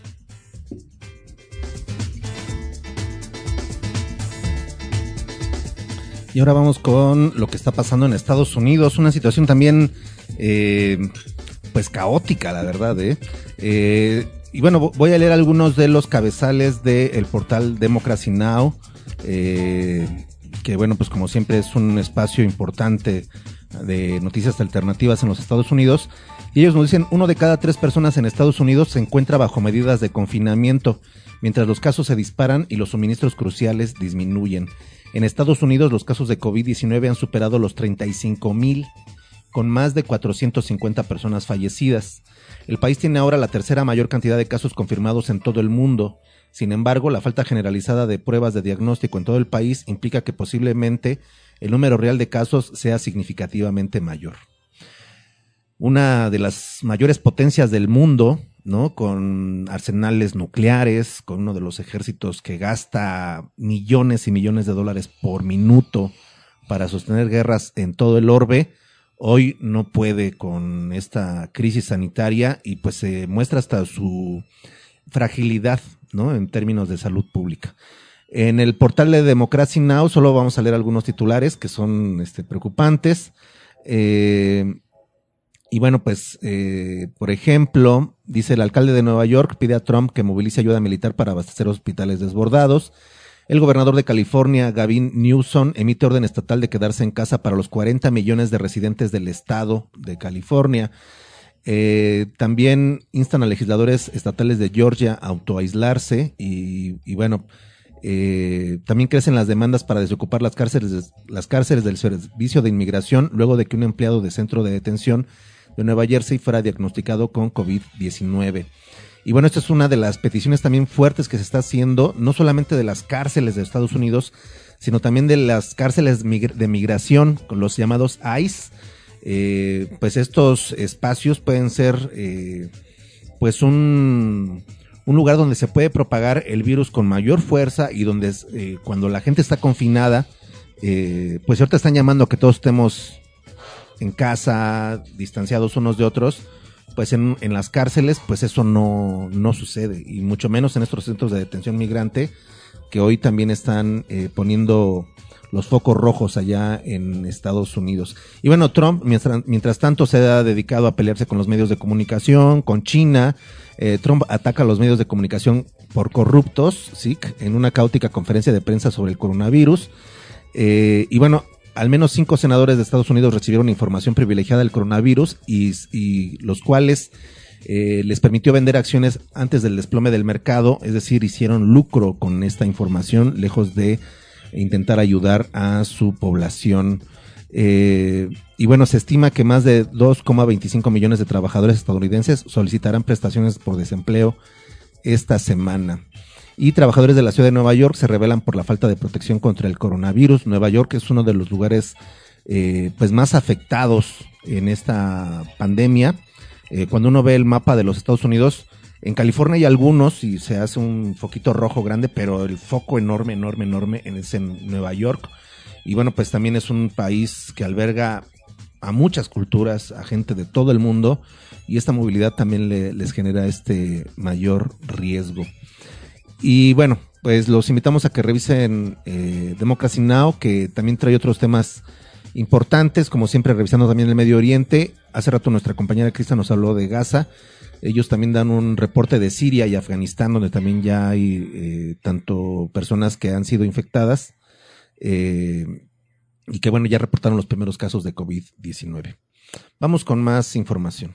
Y ahora vamos con lo que está pasando en Estados Unidos, una situación también eh, pues caótica, la verdad, ¿eh? Eh, y bueno, voy a leer algunos de los cabezales del portal Democracy Now, eh, que bueno, pues como siempre es un espacio importante de noticias alternativas en los Estados Unidos. Y ellos nos dicen: uno de cada tres personas en Estados Unidos se encuentra bajo medidas de confinamiento, mientras los casos se disparan y los suministros cruciales disminuyen. En Estados Unidos, los casos de COVID diecinueve han superado los treinta y cinco mil, con más de cuatrocientas cincuenta personas fallecidas. El país tiene ahora la tercera mayor cantidad de casos confirmados en todo el mundo. Sin embargo, la falta generalizada de pruebas de diagnóstico en todo el país implica que posiblemente el número real de casos sea significativamente mayor. Una de las mayores potencias del mundo, ¿no?, con arsenales nucleares, con uno de los ejércitos que gasta millones y millones de dólares por minuto para sostener guerras en todo el orbe, hoy no puede con esta crisis sanitaria y pues se muestra hasta su fragilidad, ¿no?, en términos de salud pública. En el portal de Democracy Now! Solo vamos a leer algunos titulares que son este, preocupantes. Eh, y bueno, pues, eh, por ejemplo, dice el alcalde de Nueva York pide a Trump que movilice ayuda militar para abastecer hospitales desbordados. El gobernador de California, Gavin Newsom, emite orden estatal de quedarse en casa para los cuarenta millones de residentes del estado de California. Eh, también instan a legisladores estatales de Georgia a autoaislarse y, y bueno, eh, también crecen las demandas para desocupar las cárceles, las cárceles del Servicio de Inmigración luego de que un empleado de centro de detención de Nueva Jersey fuera diagnosticado con COVID diecinueve. Y bueno, esta es una de las peticiones también fuertes que se está haciendo, no solamente de las cárceles de Estados Unidos, sino también de las cárceles de migración, con los llamados ICE. Eh, pues estos espacios pueden ser eh, pues un, un lugar donde se puede propagar el virus con mayor fuerza y donde eh, cuando la gente está confinada, eh, pues ahorita están llamando a que todos estemos en casa, distanciados unos de otros. Pues en, en las cárceles, pues eso no, no sucede, y mucho menos en estos centros de detención migrante, que hoy también están eh, poniendo los focos rojos allá en Estados Unidos. Y bueno, Trump, mientras, mientras tanto, se ha dedicado a pelearse con los medios de comunicación, con China. Eh, Trump ataca a los medios de comunicación por corruptos, ¿sí?, en una caótica conferencia de prensa sobre el coronavirus. Eh, y bueno, al menos cinco senadores de Estados Unidos recibieron información privilegiada del coronavirus y, y los cuales eh, les permitió vender acciones antes del desplome del mercado, es decir, hicieron lucro con esta información, lejos de intentar ayudar a su población. Eh, y bueno, se estima que más de dos coma veinticinco millones de trabajadores estadounidenses solicitarán prestaciones por desempleo esta semana. Y trabajadores de la ciudad de Nueva York se rebelan por la falta de protección contra el coronavirus. Nueva York es uno de los lugares eh, pues más afectados en esta pandemia. Eh, cuando uno ve el mapa de los Estados Unidos, en California hay algunos y se hace un foquito rojo grande, pero el foco enorme, enorme, enorme es en Nueva York. Y bueno, pues también es un país que alberga a muchas culturas, a gente de todo el mundo, y esta movilidad también le, les genera este mayor riesgo. Y bueno, pues los invitamos a que revisen eh, Democracy Now!, que también trae otros temas importantes, como siempre revisando también el Medio Oriente. Hace rato nuestra compañera Crista nos habló de Gaza. Ellos también dan un reporte de Siria y Afganistán, donde también ya hay eh, tanto personas que han sido infectadas eh, y que bueno, ya reportaron los primeros casos de COVID diecinueve. Vamos con más información.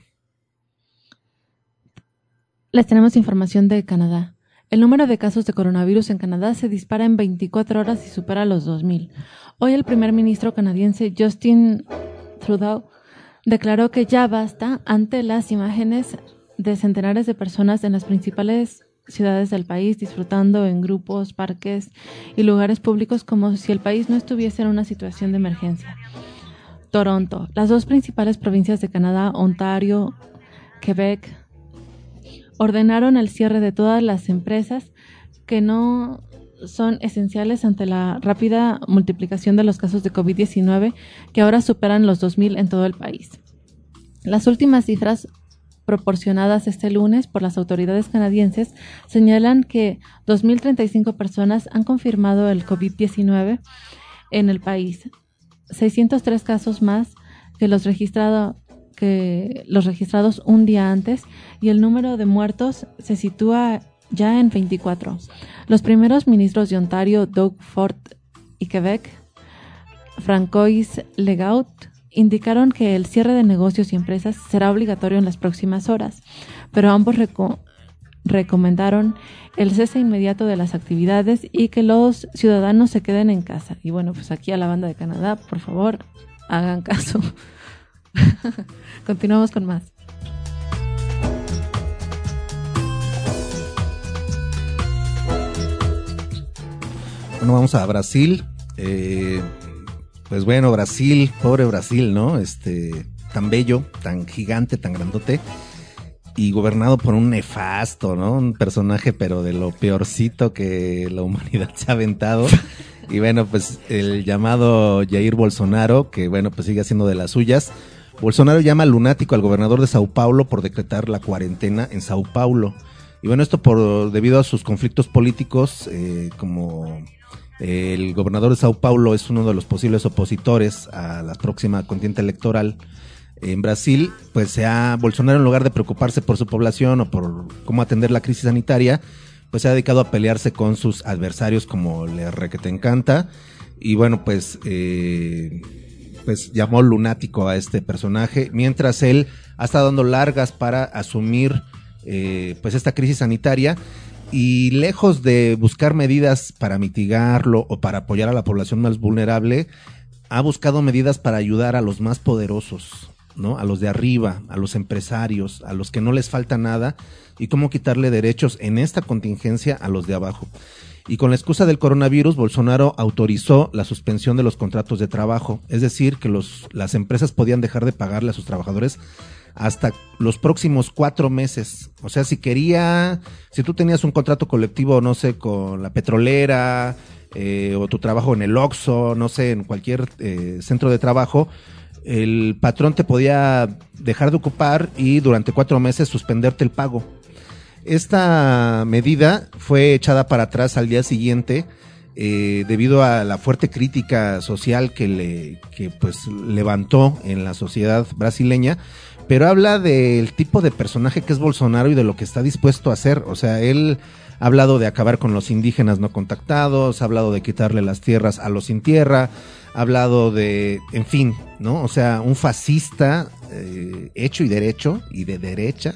Les tenemos información de Canadá. El número de casos de coronavirus en Canadá se dispara en veinticuatro horas y supera los dos mil. Hoy el primer ministro canadiense Justin Trudeau declaró que ya basta ante las imágenes de centenares de personas en las principales ciudades del país disfrutando en grupos, parques y lugares públicos como si el país no estuviese en una situación de emergencia. Toronto, las dos principales provincias de Canadá, Ontario, Quebec, ordenaron el cierre de todas las empresas que no son esenciales ante la rápida multiplicación de los casos de COVID diecinueve que ahora superan los dos mil en todo el país. Las últimas cifras proporcionadas este lunes por las autoridades canadienses señalan que dos mil treinta y cinco personas han confirmado el COVID diecinueve en el país, seiscientos tres casos más que los registrados que los registrados un día antes, y el número de muertos se sitúa ya en veinticuatro. Los primeros ministros de Ontario, Doug Ford, y Quebec, Francois Legault, indicaron que el cierre de negocios y empresas será obligatorio en las próximas horas, pero ambos reco- recomendaron el cese inmediato de las actividades y que los ciudadanos se queden en casa. Y bueno, pues aquí a la banda de Canadá, por favor, hagan caso. Continuamos con más. Bueno, vamos a Brasil. Eh, pues bueno, Brasil, pobre Brasil, ¿no? Este, tan bello, tan gigante, tan grandote, y gobernado por un nefasto, ¿no? Un personaje, pero de lo peorcito que la humanidad se ha aventado. Y bueno, pues el llamado Jair Bolsonaro, que bueno, pues sigue haciendo de las suyas. Bolsonaro llama lunático al gobernador de Sao Paulo por decretar la cuarentena en Sao Paulo. Y Y bueno, esto por debido a sus conflictos políticos, eh, como eh, el gobernador de Sao Paulo es uno de los posibles opositores a la próxima contienda electoral en Brasil, pues se ha, Bolsonaro, en lugar de preocuparse por su población o por cómo atender la crisis sanitaria, pues se ha dedicado a pelearse con sus adversarios como le requete encanta. Y bueno, pues eh, pues llamó lunático a este personaje, mientras él ha estado dando largas para asumir eh, pues esta crisis sanitaria, y lejos de buscar medidas para mitigarlo o para apoyar a la población más vulnerable, ha buscado medidas para ayudar a los más poderosos, ¿no? A los de arriba, a los empresarios, a los que no les falta nada, y cómo quitarle derechos en esta contingencia a los de abajo. Y con la excusa del coronavirus, Bolsonaro autorizó la suspensión de los contratos de trabajo, es decir, que los, las empresas podían dejar de pagarle a sus trabajadores hasta los próximos cuatro meses. O sea, si quería, si tú tenías un contrato colectivo, no sé, con la petrolera, eh, o tu trabajo en el Oxxo, no sé, en cualquier eh, centro de trabajo, el patrón te podía dejar de ocupar y durante cuatro meses suspenderte el pago. Esta medida fue echada para atrás al día siguiente eh, debido a la fuerte crítica social que le que pues levantó en la sociedad brasileña, pero habla del tipo de personaje que es Bolsonaro y de lo que está dispuesto a hacer. O sea, él ha hablado de acabar con los indígenas no contactados, ha hablado de quitarle las tierras a los sin tierra, ha hablado de, en fin, ¿no? O sea, un fascista eh, hecho y derecho y de derecha.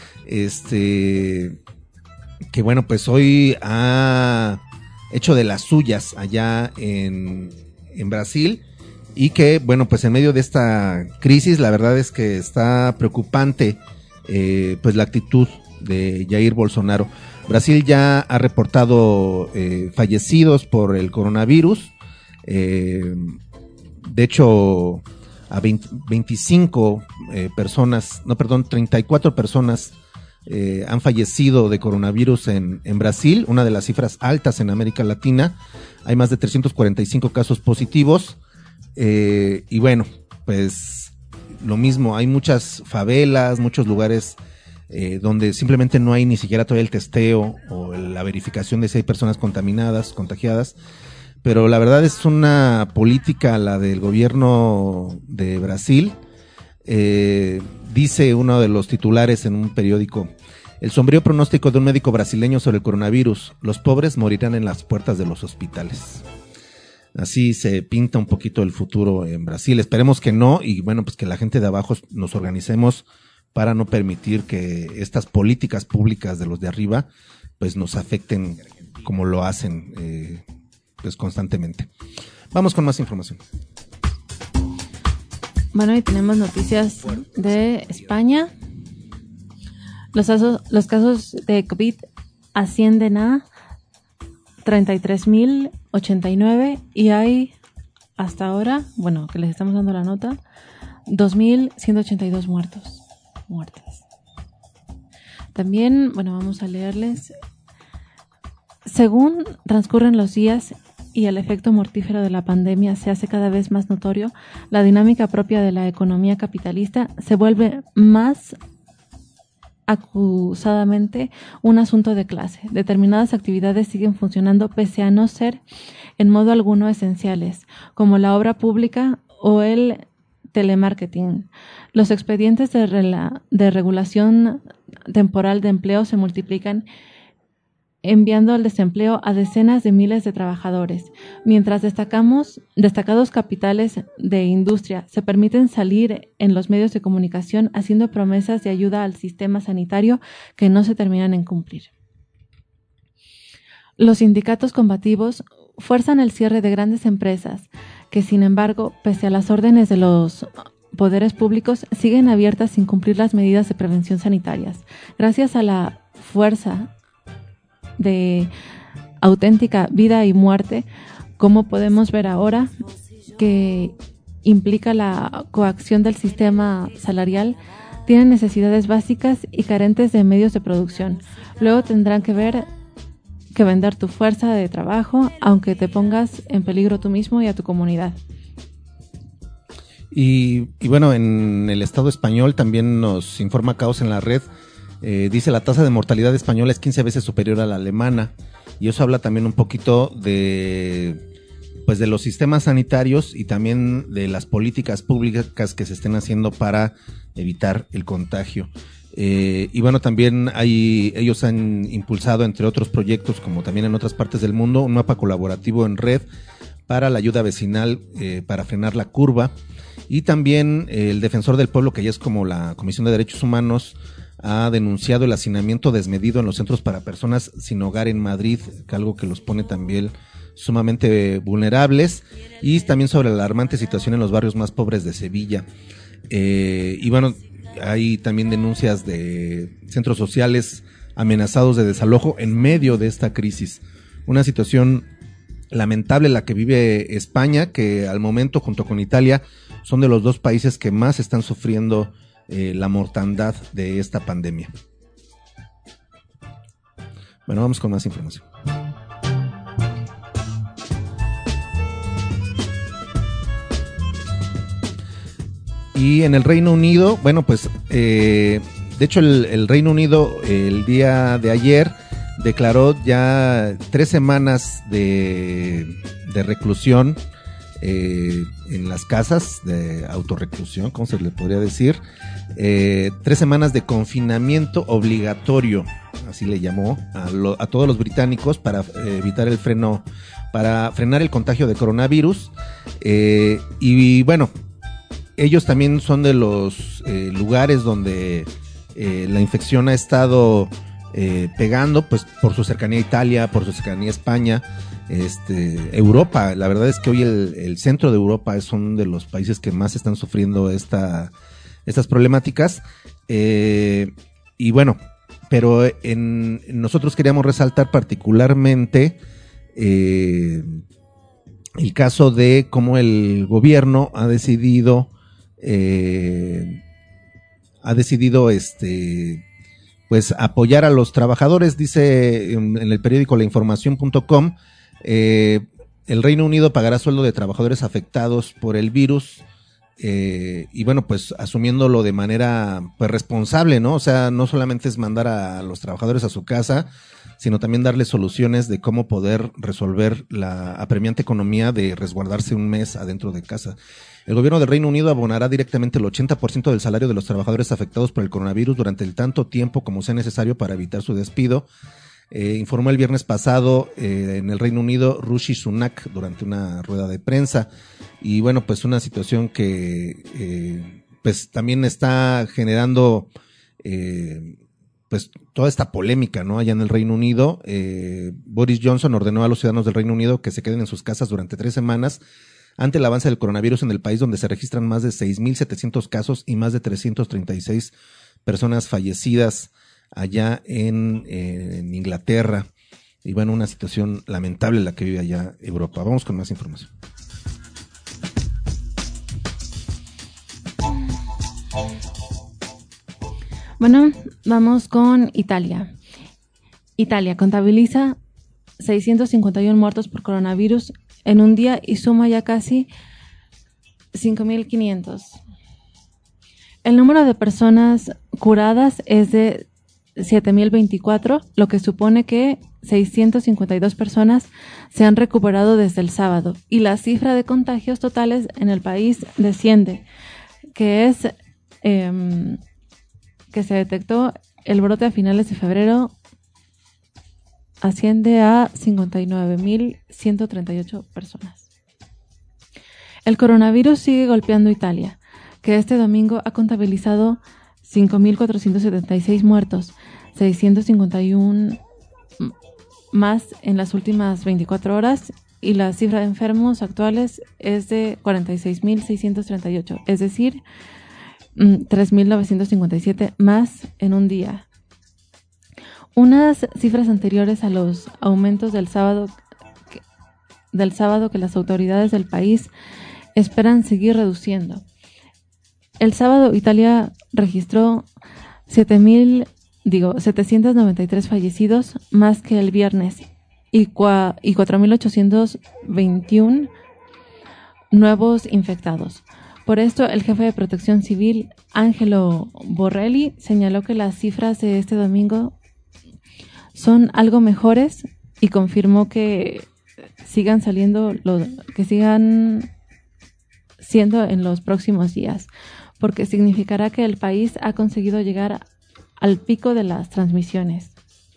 Este, que bueno, pues hoy ha hecho de las suyas allá en, en Brasil, y que bueno, pues en medio de esta crisis, la verdad es que está preocupante eh, pues la actitud de Jair Bolsonaro. Brasil ya ha reportado eh, fallecidos por el coronavirus, eh, de hecho a veinte, veinticinco eh, personas, no perdón, treinta y cuatro personas Eh, han fallecido de coronavirus en, en Brasil, una de las cifras altas en América Latina. Hay más de trescientos cuarenta y cinco casos positivos, eh, y bueno, pues lo mismo, hay muchas favelas, muchos lugares eh, donde simplemente no hay ni siquiera todavía el testeo o la verificación de si hay personas contaminadas, contagiadas. Pero la verdad es una política, la del gobierno de Brasil. Eh, dice uno de los titulares en un periódico: el sombrío pronóstico de un médico brasileño sobre el coronavirus, los pobres morirán en las puertas de los hospitales. Así se pinta un poquito el futuro en Brasil. Esperemos que no, y bueno, pues que la gente de abajo nos organicemos para no permitir que estas políticas públicas de los de arriba pues nos afecten como lo hacen eh, pues constantemente. Vamos con más información. Bueno, y tenemos noticias de España. Los casos, los casos de COVID ascienden a treinta y tres mil ochenta y nueve y hay hasta ahora, bueno, que les estamos dando la nota, dos mil ciento ochenta y dos muertos, muertas. También, bueno, vamos a leerles. Según transcurren los días y el efecto mortífero de la pandemia se hace cada vez más notorio, la dinámica propia de la economía capitalista se vuelve más acusadamente un asunto de clase. Determinadas actividades siguen funcionando pese a no ser en modo alguno esenciales, como la obra pública o el telemarketing. Los expedientes de, rela- de regulación temporal de empleo se multiplican, enviando al desempleo a decenas de miles de trabajadores, mientras destacamos, destacados capitales de industria se permiten salir en los medios de comunicación haciendo promesas de ayuda al sistema sanitario que no se terminan en cumplir. Los sindicatos combativos fuerzan el cierre de grandes empresas que, sin embargo, pese a las órdenes de los poderes públicos, siguen abiertas sin cumplir las medidas de prevención sanitarias. Gracias a la fuerza de auténtica vida y muerte, como podemos ver ahora, que implica la coacción del sistema salarial, tienen necesidades básicas y carentes de medios de producción. Luego tendrán que ver que vender tu fuerza de trabajo, aunque te pongas en peligro tú mismo y a tu comunidad. Y, y bueno, en el Estado español también nos informa Caos en la Red Eh, dice la tasa de mortalidad española es quince veces superior a la alemana, y eso habla también un poquito de pues de los sistemas sanitarios y también de las políticas públicas que se estén haciendo para evitar el contagio. Eh, y bueno, también hay, ellos han impulsado, entre otros proyectos, como también en otras partes del mundo, un mapa colaborativo en red para la ayuda vecinal, eh, para frenar la curva. Y también eh, el Defensor del Pueblo, que ya es como la Comisión de Derechos Humanos, ha denunciado el hacinamiento desmedido en los centros para personas sin hogar en Madrid, que algo que los pone también sumamente vulnerables, y también sobre la alarmante situación en los barrios más pobres de Sevilla. Eh, y bueno, hay también denuncias de centros sociales amenazados de desalojo en medio de esta crisis. Una situación lamentable la que vive España, que al momento, junto con Italia, son de los dos países que más están sufriendo eh, la mortandad de esta pandemia. Bueno, vamos con más información. Y en el Reino Unido, bueno, pues, eh, de hecho el, el Reino Unido el día de ayer declaró ya tres semanas de, de reclusión eh, en las casas, de autorreclusión, ¿cómo se le podría decir? Eh, tres semanas de confinamiento obligatorio, así le llamó a, lo, a todos los británicos para eh, evitar el freno, para frenar el contagio de coronavirus. Eh, y bueno, ellos también son de los eh, lugares donde eh, la infección ha estado eh, pegando, pues por su cercanía a Italia, por su cercanía a España, este, Europa. La verdad es que hoy el, el centro de Europa es uno de los países que más están sufriendo esta, estas problemáticas. Eh, y bueno, pero en, nosotros queríamos resaltar particularmente eh, el caso de cómo el gobierno ha decidido Eh, ha decidido este pues apoyar a los trabajadores. Dice en, en el periódico la información punto com, eh, el Reino Unido pagará sueldo de trabajadores afectados por el virus, eh, y bueno, pues asumiéndolo de manera pues responsable, ¿no? O sea, no solamente es mandar a los trabajadores a su casa, sino también darles soluciones de cómo poder resolver la apremiante economía de resguardarse un mes adentro de casa. El gobierno del Reino Unido abonará directamente el ochenta por ciento del salario de los trabajadores afectados por el coronavirus durante el tanto tiempo como sea necesario para evitar su despido, eh, informó el viernes pasado eh, en el Reino Unido Rishi Sunak durante una rueda de prensa. Y bueno, pues una situación que eh, pues también está generando eh, pues toda esta polémica, ¿no? Allá en el Reino Unido, eh, Boris Johnson ordenó a los ciudadanos del Reino Unido que se queden en sus casas durante tres semanas ante el avance del coronavirus en el país, donde se registran más de seis mil setecientos casos y más de trescientas treinta y seis personas fallecidas allá en, eh, en Inglaterra. Y bueno, una situación lamentable la que vive allá Europa. Vamos con más información. Bueno, vamos con Italia. Italia contabiliza seiscientos cincuenta y uno muertos por coronavirus en un día y suma ya casi cinco mil quinientos. El número de personas curadas es de siete mil veinticuatro, lo que supone que seiscientas cincuenta y dos personas se han recuperado desde el sábado, y la cifra de contagios totales en el país desciende, que es eh, que se detectó el brote a finales de febrero, asciende a cincuenta y nueve mil ciento treinta y ocho personas. El coronavirus sigue golpeando Italia, que este domingo ha contabilizado cinco mil cuatrocientos setenta y seis muertos, seiscientos cincuenta y uno más en las últimas veinticuatro horas, y la cifra de enfermos actuales es de cuarenta y seis mil seiscientos treinta y ocho, es decir, tres mil novecientos cincuenta y siete más en un día. Unas cifras anteriores a los aumentos del sábado, que, del sábado que las autoridades del país esperan seguir reduciendo. El sábado Italia registró siete mil, digo, setecientos noventa y tres fallecidos más que el viernes, y, cua, y cuatro mil ochocientos veintiuno nuevos infectados, Por esto, el jefe de Protección Civil, Angelo Borrelli, señaló que las cifras de este domingo son algo mejores y confirmó que sigan saliendo, los, que sigan siendo en los próximos días, porque significará que el país ha conseguido llegar al pico de las transmisiones.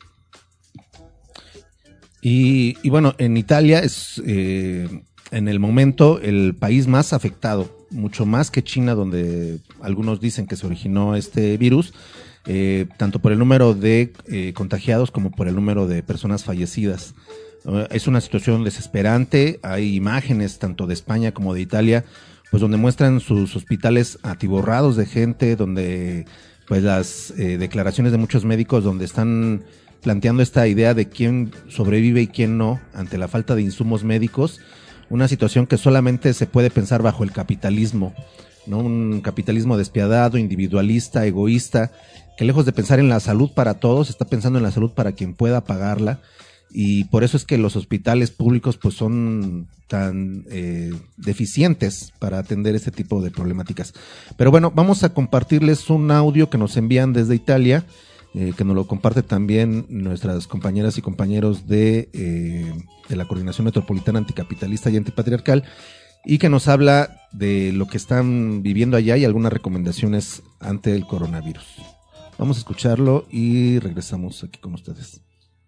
Y, y bueno, en Italia es eh, en el momento el país más afectado, mucho más que China, donde algunos dicen que se originó este virus, eh, tanto por el número de eh, contagiados como por el número de personas fallecidas. Uh, es una situación desesperante, hay imágenes tanto de España como de Italia, pues donde muestran sus hospitales atiborrados de gente, donde pues las eh, declaraciones de muchos médicos donde están planteando esta idea de quién sobrevive y quién no ante la falta de insumos médicos, una situación que solamente se puede pensar bajo el capitalismo, ¿no? Un capitalismo despiadado, individualista, egoísta, que lejos de pensar en la salud para todos, está pensando en la salud para quien pueda pagarla, y por eso es que los hospitales públicos pues son tan eh, deficientes para atender este tipo de problemáticas. Pero bueno, vamos a compartirles un audio que nos envían desde Italia, Eh, que nos lo comparte también nuestras compañeras y compañeros de, eh, de la Coordinación Metropolitana Anticapitalista y Antipatriarcal, y que nos habla de lo que están viviendo allá y algunas recomendaciones ante el coronavirus. Vamos a escucharlo y regresamos aquí con ustedes.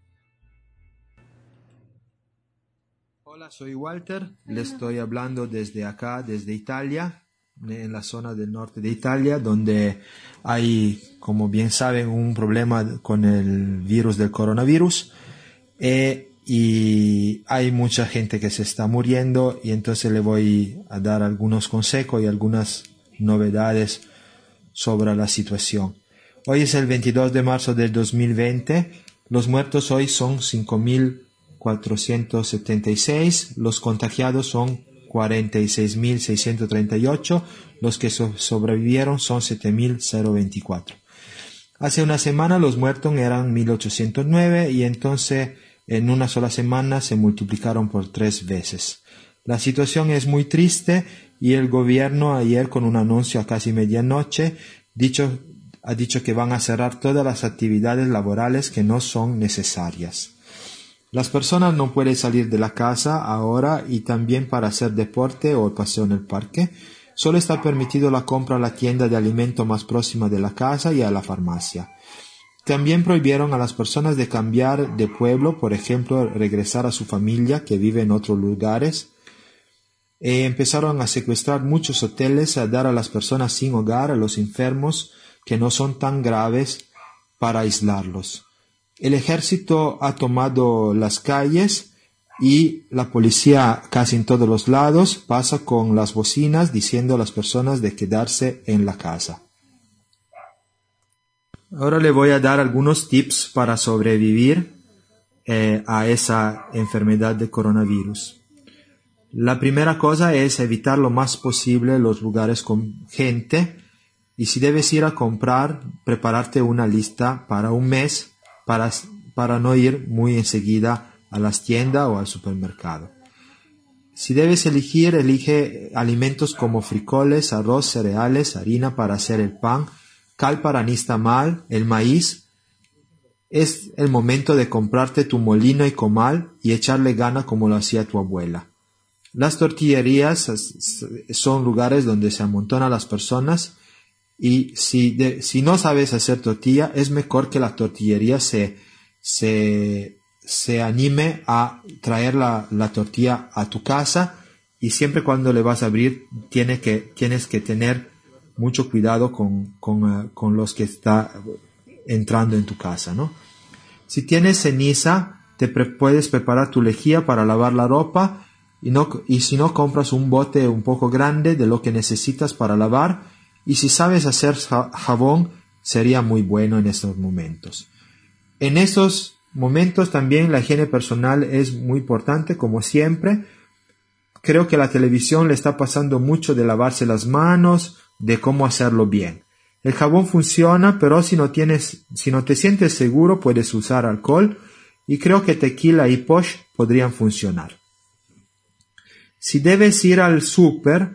Hola, soy Walter, le estoy hablando desde acá, desde Italia, en la zona del norte de Italia, donde hay, como bien saben, un problema con el virus del coronavirus, eh, y hay mucha gente que se está muriendo, y entonces le voy a dar algunos consejos y algunas novedades sobre la situación. Hoy es el veintidós de marzo del dos mil veinte, los muertos hoy son cinco mil cuatrocientos setenta y seis, los contagiados son cuarenta y seis mil seiscientos treinta y ocho, los que so- sobrevivieron son siete mil veinticuatro. Hace una semana los muertos eran mil ochocientos nueve y entonces en una sola semana se multiplicaron por tres veces. La situación es muy triste y el gobierno ayer, con un anuncio a casi medianoche, dicho, ha dicho que van a cerrar todas las actividades laborales que no son necesarias. Las personas no pueden salir de la casa ahora, y también para hacer deporte o paseo en el parque. Solo está permitido la compra a la tienda de alimento más próxima de la casa y a la farmacia. También prohibieron a las personas de cambiar de pueblo, por ejemplo, regresar a su familia que vive en otros lugares. E empezaron a secuestrar muchos hoteles, a dar a las personas sin hogar, a los enfermos que no son tan graves, para aislarlos. El ejército ha tomado las calles y la policía casi en todos los lados pasa con las bocinas diciendo a las personas de quedarse en la casa. Ahora le voy a dar algunos tips para sobrevivir eh, a esa enfermedad de coronavirus. La primera cosa es evitar lo más posible los lugares con gente, y si debes ir a comprar, prepararte una lista para un mes para, para no ir muy enseguida a las tiendas o al supermercado. Si debes elegir, elige alimentos como frijoles, arroz, cereales, harina para hacer el pan, cal para nixtamal, el maíz. Es el momento de comprarte tu molino y comal y echarle gana como lo hacía tu abuela. Las tortillerías son lugares donde se amontonan las personas, y si, de, si no sabes hacer tortilla, es mejor que la tortillería se, se, se anime a traer la, la tortilla a tu casa, y siempre cuando le vas a abrir tiene que, tienes que tener mucho cuidado con, con, uh, con los que está entrando en tu casa, ¿no? Si tienes ceniza, te pre- puedes preparar tu lejía para lavar la ropa, y, no, y si no, compras un bote un poco grande de lo que necesitas para lavar. Y si sabes hacer jabón, sería muy bueno en estos momentos. En estos momentos también la higiene personal es muy importante, como siempre. Creo que la televisión le está pasando mucho de lavarse las manos, de cómo hacerlo bien. El jabón funciona, pero si no tienes, si no te sientes seguro, puedes usar alcohol, y creo que tequila y posh podrían funcionar. Si debes ir al súper,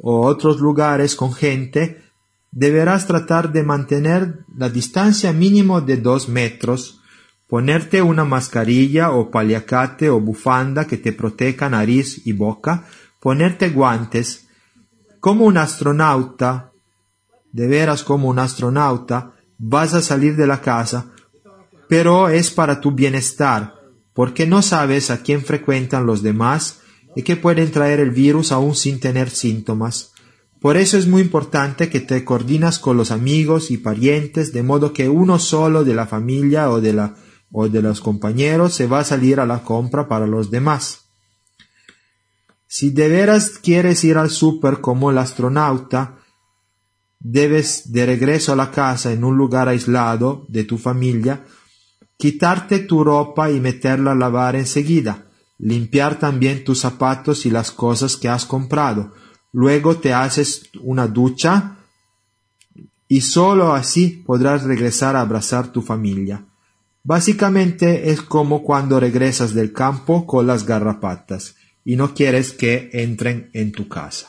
o otros lugares con gente, deberás tratar de mantener la distancia mínimo de dos metros, ponerte una mascarilla o paliacate o bufanda que te proteja nariz y boca, ponerte guantes. Como un astronauta, de veras como un astronauta, vas a salir de la casa, pero es para tu bienestar, porque no sabes a quién frecuentan los demás y que pueden traer el virus aún sin tener síntomas. Por eso es muy importante que te coordinas con los amigos y parientes, de modo que uno solo de la familia o de, la, o de los compañeros se va a salir a la compra para los demás. Si de veras quieres ir al súper como el astronauta, debes, de regreso a la casa en un lugar aislado de tu familia, quitarte tu ropa y meterla a lavar enseguida, limpiar también tus zapatos y las cosas que has comprado. Luego te haces una ducha y solo así podrás regresar a abrazar tu familia. Básicamente es como cuando regresas del campo con las garrapatas y no quieres que entren en tu casa.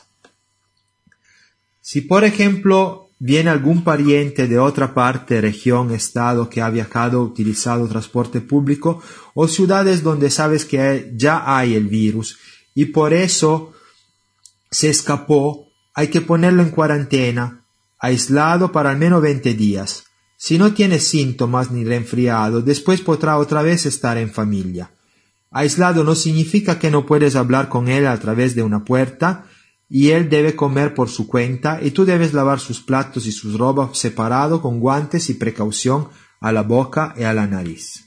Si por ejemplo viene algún pariente de otra parte, región, estado que ha viajado o utilizado transporte público o ciudades donde sabes que ya hay el virus y por eso se escapó, hay que ponerlo en cuarentena, aislado para al menos veinte días. Si no tiene síntomas ni resfriado, después podrá otra vez estar en familia. Aislado no significa que no puedes hablar con él a través de una puerta y él debe comer por su cuenta y tú debes lavar sus platos y sus ropas separado con guantes y precaución a la boca y a la nariz.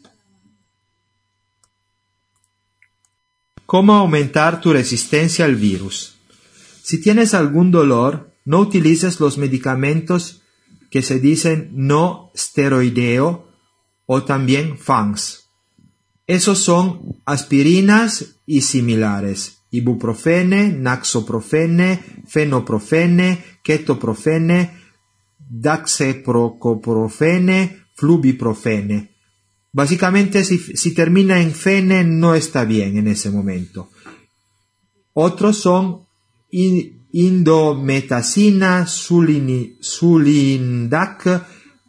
¿Cómo aumentar tu resistencia al virus? Si tienes algún dolor, no utilices los medicamentos que se dicen no esteroideo o también F A N S. Esos son aspirinas y similares, ibuprofene, naxoprofene, fenoprofene, ketoprofene, daxeprocoprofene, flubiprofene. Básicamente si, si termina en fene no está bien en ese momento. Otros son indometacina, sulini, sulindac,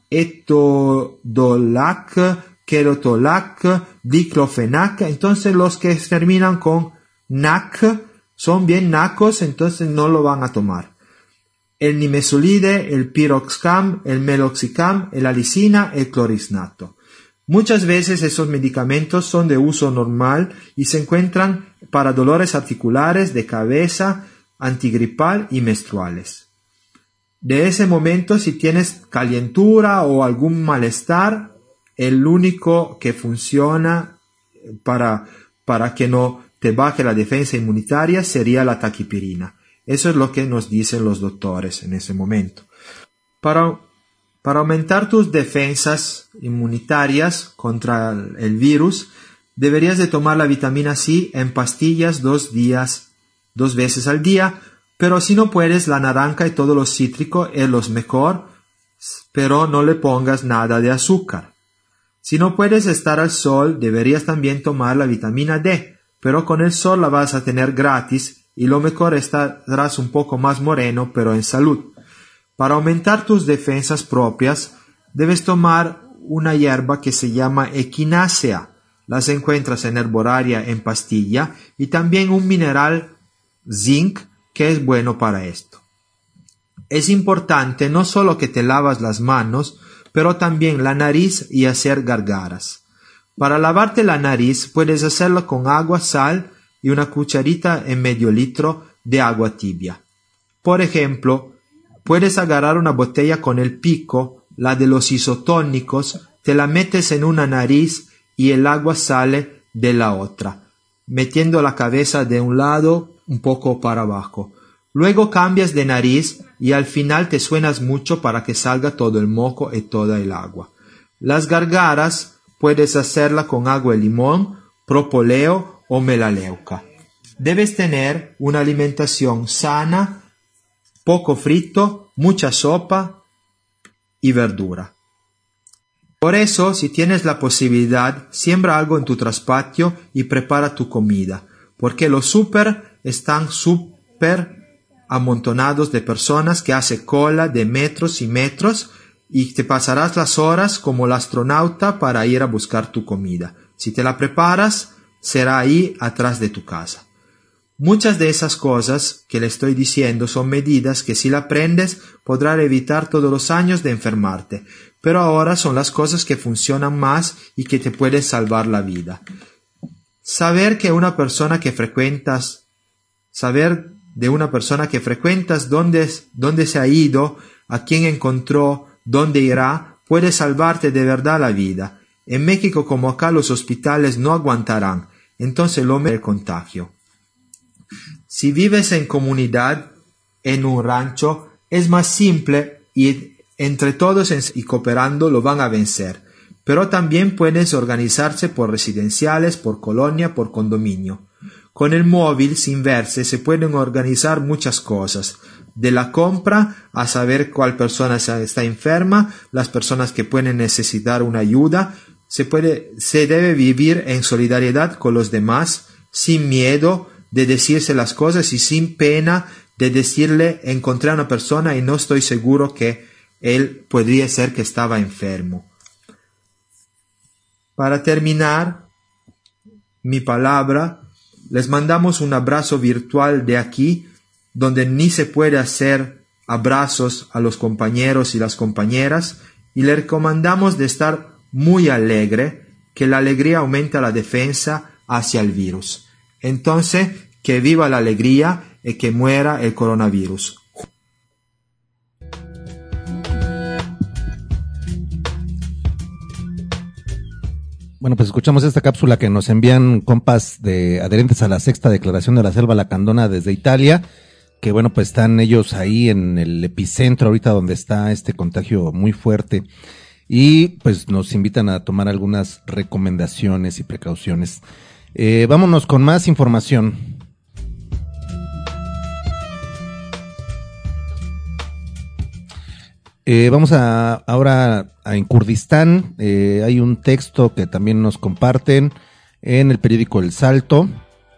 etodolac, Kerotolac, diclofenac. Entonces los que terminan con nac son bien nacos, entonces no lo van a tomar. El nimesulide, el piroxicam, el meloxicam, el alicina, el clorisnato. Muchas veces esos medicamentos son de uso normal y se encuentran para dolores articulares, de cabeza, antigripal y menstruales. De ese momento, si tienes calentura o algún malestar, el único que funciona para, para que no te baje la defensa inmunitaria sería la taquipirina. Eso es lo que nos dicen los doctores en ese momento. Para, para aumentar tus defensas inmunitarias contra el virus, deberías de tomar la vitamina C en pastillas dos días, dos veces al día, pero si no puedes, la naranja y todo lo cítrico es lo mejor, pero no le pongas nada de azúcar. Si no puedes estar al sol, deberías también tomar la vitamina D, pero con el sol la vas a tener gratis y lo mejor estarás un poco más moreno, pero en salud. Para aumentar tus defensas propias, debes tomar una hierba que se llama equinácea. Las encuentras en herbolaria en pastilla y también un mineral zinc que es bueno para esto. Es importante no solo que te lavas las manos, pero también la nariz y hacer gargaras. Para lavarte la nariz puedes hacerlo con agua, sal y una cucharita en medio litro de agua tibia. Por ejemplo, puedes agarrar una botella con el pico, la de los isotónicos, te la metes en una nariz y el agua sale de la otra, metiendo la cabeza de un lado un poco para abajo. Luego cambias de nariz y al final te suenas mucho para que salga todo el moco y toda el agua. Las gargaras puedes hacerla con agua de limón, propóleo o melaleuca. Debes tener una alimentación sana, poco frito, mucha sopa y verdura. Por eso, si tienes la posibilidad, siembra algo en tu traspatio y prepara tu comida, porque los súper están súper amontonados de personas que hace cola de metros y metros y te pasarás las horas como el astronauta para ir a buscar tu comida. Si te la preparas, será ahí atrás de tu casa. Muchas de esas cosas que le estoy diciendo son medidas que si la aprendes podrás evitar todos los años de enfermarte, pero ahora son las cosas que funcionan más y que te pueden salvar la vida. Saber que una persona que frecuentas, saber de una persona que frecuentas dónde, dónde se ha ido, a quién encontró, dónde irá, puede salvarte de verdad la vida. En México como acá los hospitales no aguantarán, entonces lo mejor es el contagio. Si vives en comunidad, en un rancho, es más simple y entre todos y cooperando lo van a vencer. Pero también puedes organizarse por residenciales, por colonia, por condominio. Con el móvil, sin verse, se pueden organizar muchas cosas. De la compra a saber cuál persona está enferma, las personas que pueden necesitar una ayuda. Se puede, se debe vivir en solidaridad con los demás, sin miedo de decirse las cosas y sin pena de decirle encontré a una persona y no estoy seguro que él podría ser que estaba enfermo. Para terminar mi palabra, les mandamos un abrazo virtual de aquí, donde ni se puede hacer abrazos a los compañeros y las compañeras, y le recomendamos de estar muy alegre, que la alegría aumenta la defensa hacia el virus. Entonces, que viva la alegría y que muera el coronavirus. Bueno, pues escuchamos esta cápsula que nos envían compas de adherentes a la sexta declaración de la Selva Lacandona desde Italia, que bueno, pues están ellos ahí en el epicentro ahorita donde está este contagio muy fuerte y pues nos invitan a tomar algunas recomendaciones y precauciones. Eh, vámonos con más información. Eh, vamos a ahora a, en Kurdistán, eh, hay un texto que también nos comparten en el periódico El Salto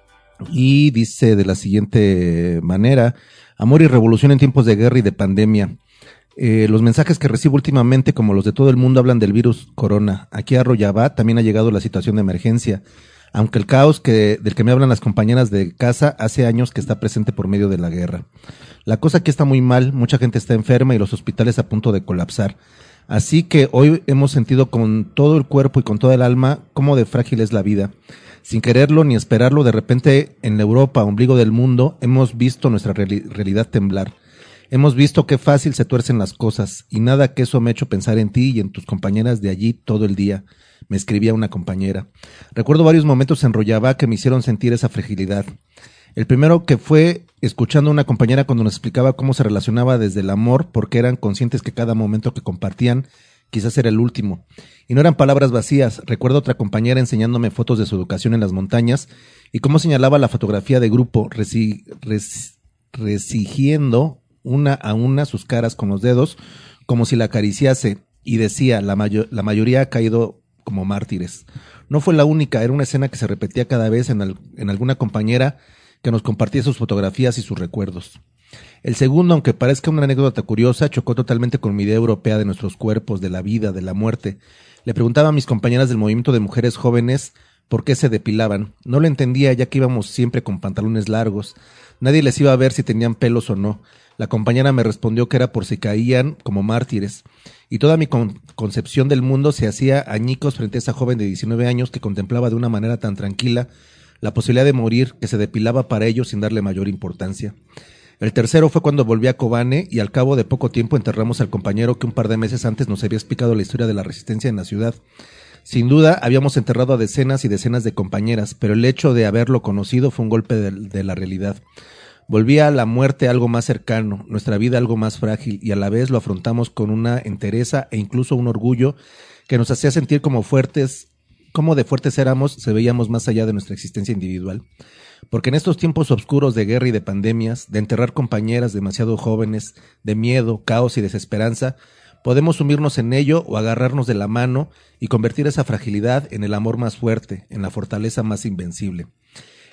y dice de la siguiente manera: amor y revolución en tiempos de guerra y de pandemia. Eh, los mensajes que recibo últimamente, como los de todo el mundo, hablan del virus corona. Aquí a Rojava también ha llegado la situación de emergencia, aunque el caos que, del que me hablan las compañeras de casa hace años que está presente por medio de la guerra. La cosa aquí está muy mal, mucha gente está enferma y los hospitales a punto de colapsar. Así que hoy hemos sentido con todo el cuerpo y con toda el alma cómo de frágil es la vida. Sin quererlo ni esperarlo, de repente en la Europa, ombligo del mundo, hemos visto nuestra reali- realidad temblar. Hemos visto qué fácil se tuercen las cosas y nada que eso me ha hecho pensar en ti y en tus compañeras de allí todo el día. Me escribía una compañera. Recuerdo varios momentos en Rojava que me hicieron sentir esa fragilidad. El primero que fue escuchando a una compañera cuando nos explicaba cómo se relacionaba desde el amor, porque eran conscientes que cada momento que compartían quizás era el último. Y no eran palabras vacías. Recuerdo otra compañera enseñándome fotos de su educación en las montañas y cómo señalaba la fotografía de grupo, resi, res, resigiendo una a una sus caras con los dedos, como si la acariciase, y decía, la, mayo, la mayoría ha caído como mártires. No fue la única, era una escena que se repetía cada vez en, al, en alguna compañera que nos compartía sus fotografías y sus recuerdos. El segundo, aunque parezca una anécdota curiosa, chocó totalmente con mi idea europea de nuestros cuerpos, de la vida, de la muerte. Le preguntaba a mis compañeras del movimiento de mujeres jóvenes por qué se depilaban. No lo entendía, ya que íbamos siempre con pantalones largos. Nadie les iba a ver si tenían pelos o no. La compañera me respondió que era por si caían como mártires. Y toda mi con- concepción del mundo se hacía añicos frente a esa joven de diecinueve años que contemplaba de una manera tan tranquila la posibilidad de morir, que se depilaba para ello sin darle mayor importancia. El tercero fue cuando volví a Kobane y al cabo de poco tiempo enterramos al compañero que un par de meses antes nos había explicado la historia de la resistencia en la ciudad. Sin duda habíamos enterrado a decenas y decenas de compañeras, pero el hecho de haberlo conocido fue un golpe de, de la realidad. Volvía a la muerte algo más cercano, nuestra vida algo más frágil, y a la vez lo afrontamos con una entereza e incluso un orgullo que nos hacía sentir como fuertes, como de fuertes éramos, se veíamos más allá de nuestra existencia individual. Porque en estos tiempos oscuros de guerra y de pandemias, de enterrar compañeras demasiado jóvenes, de miedo, caos y desesperanza, podemos sumirnos en ello o agarrarnos de la mano y convertir esa fragilidad en el amor más fuerte, en la fortaleza más invencible.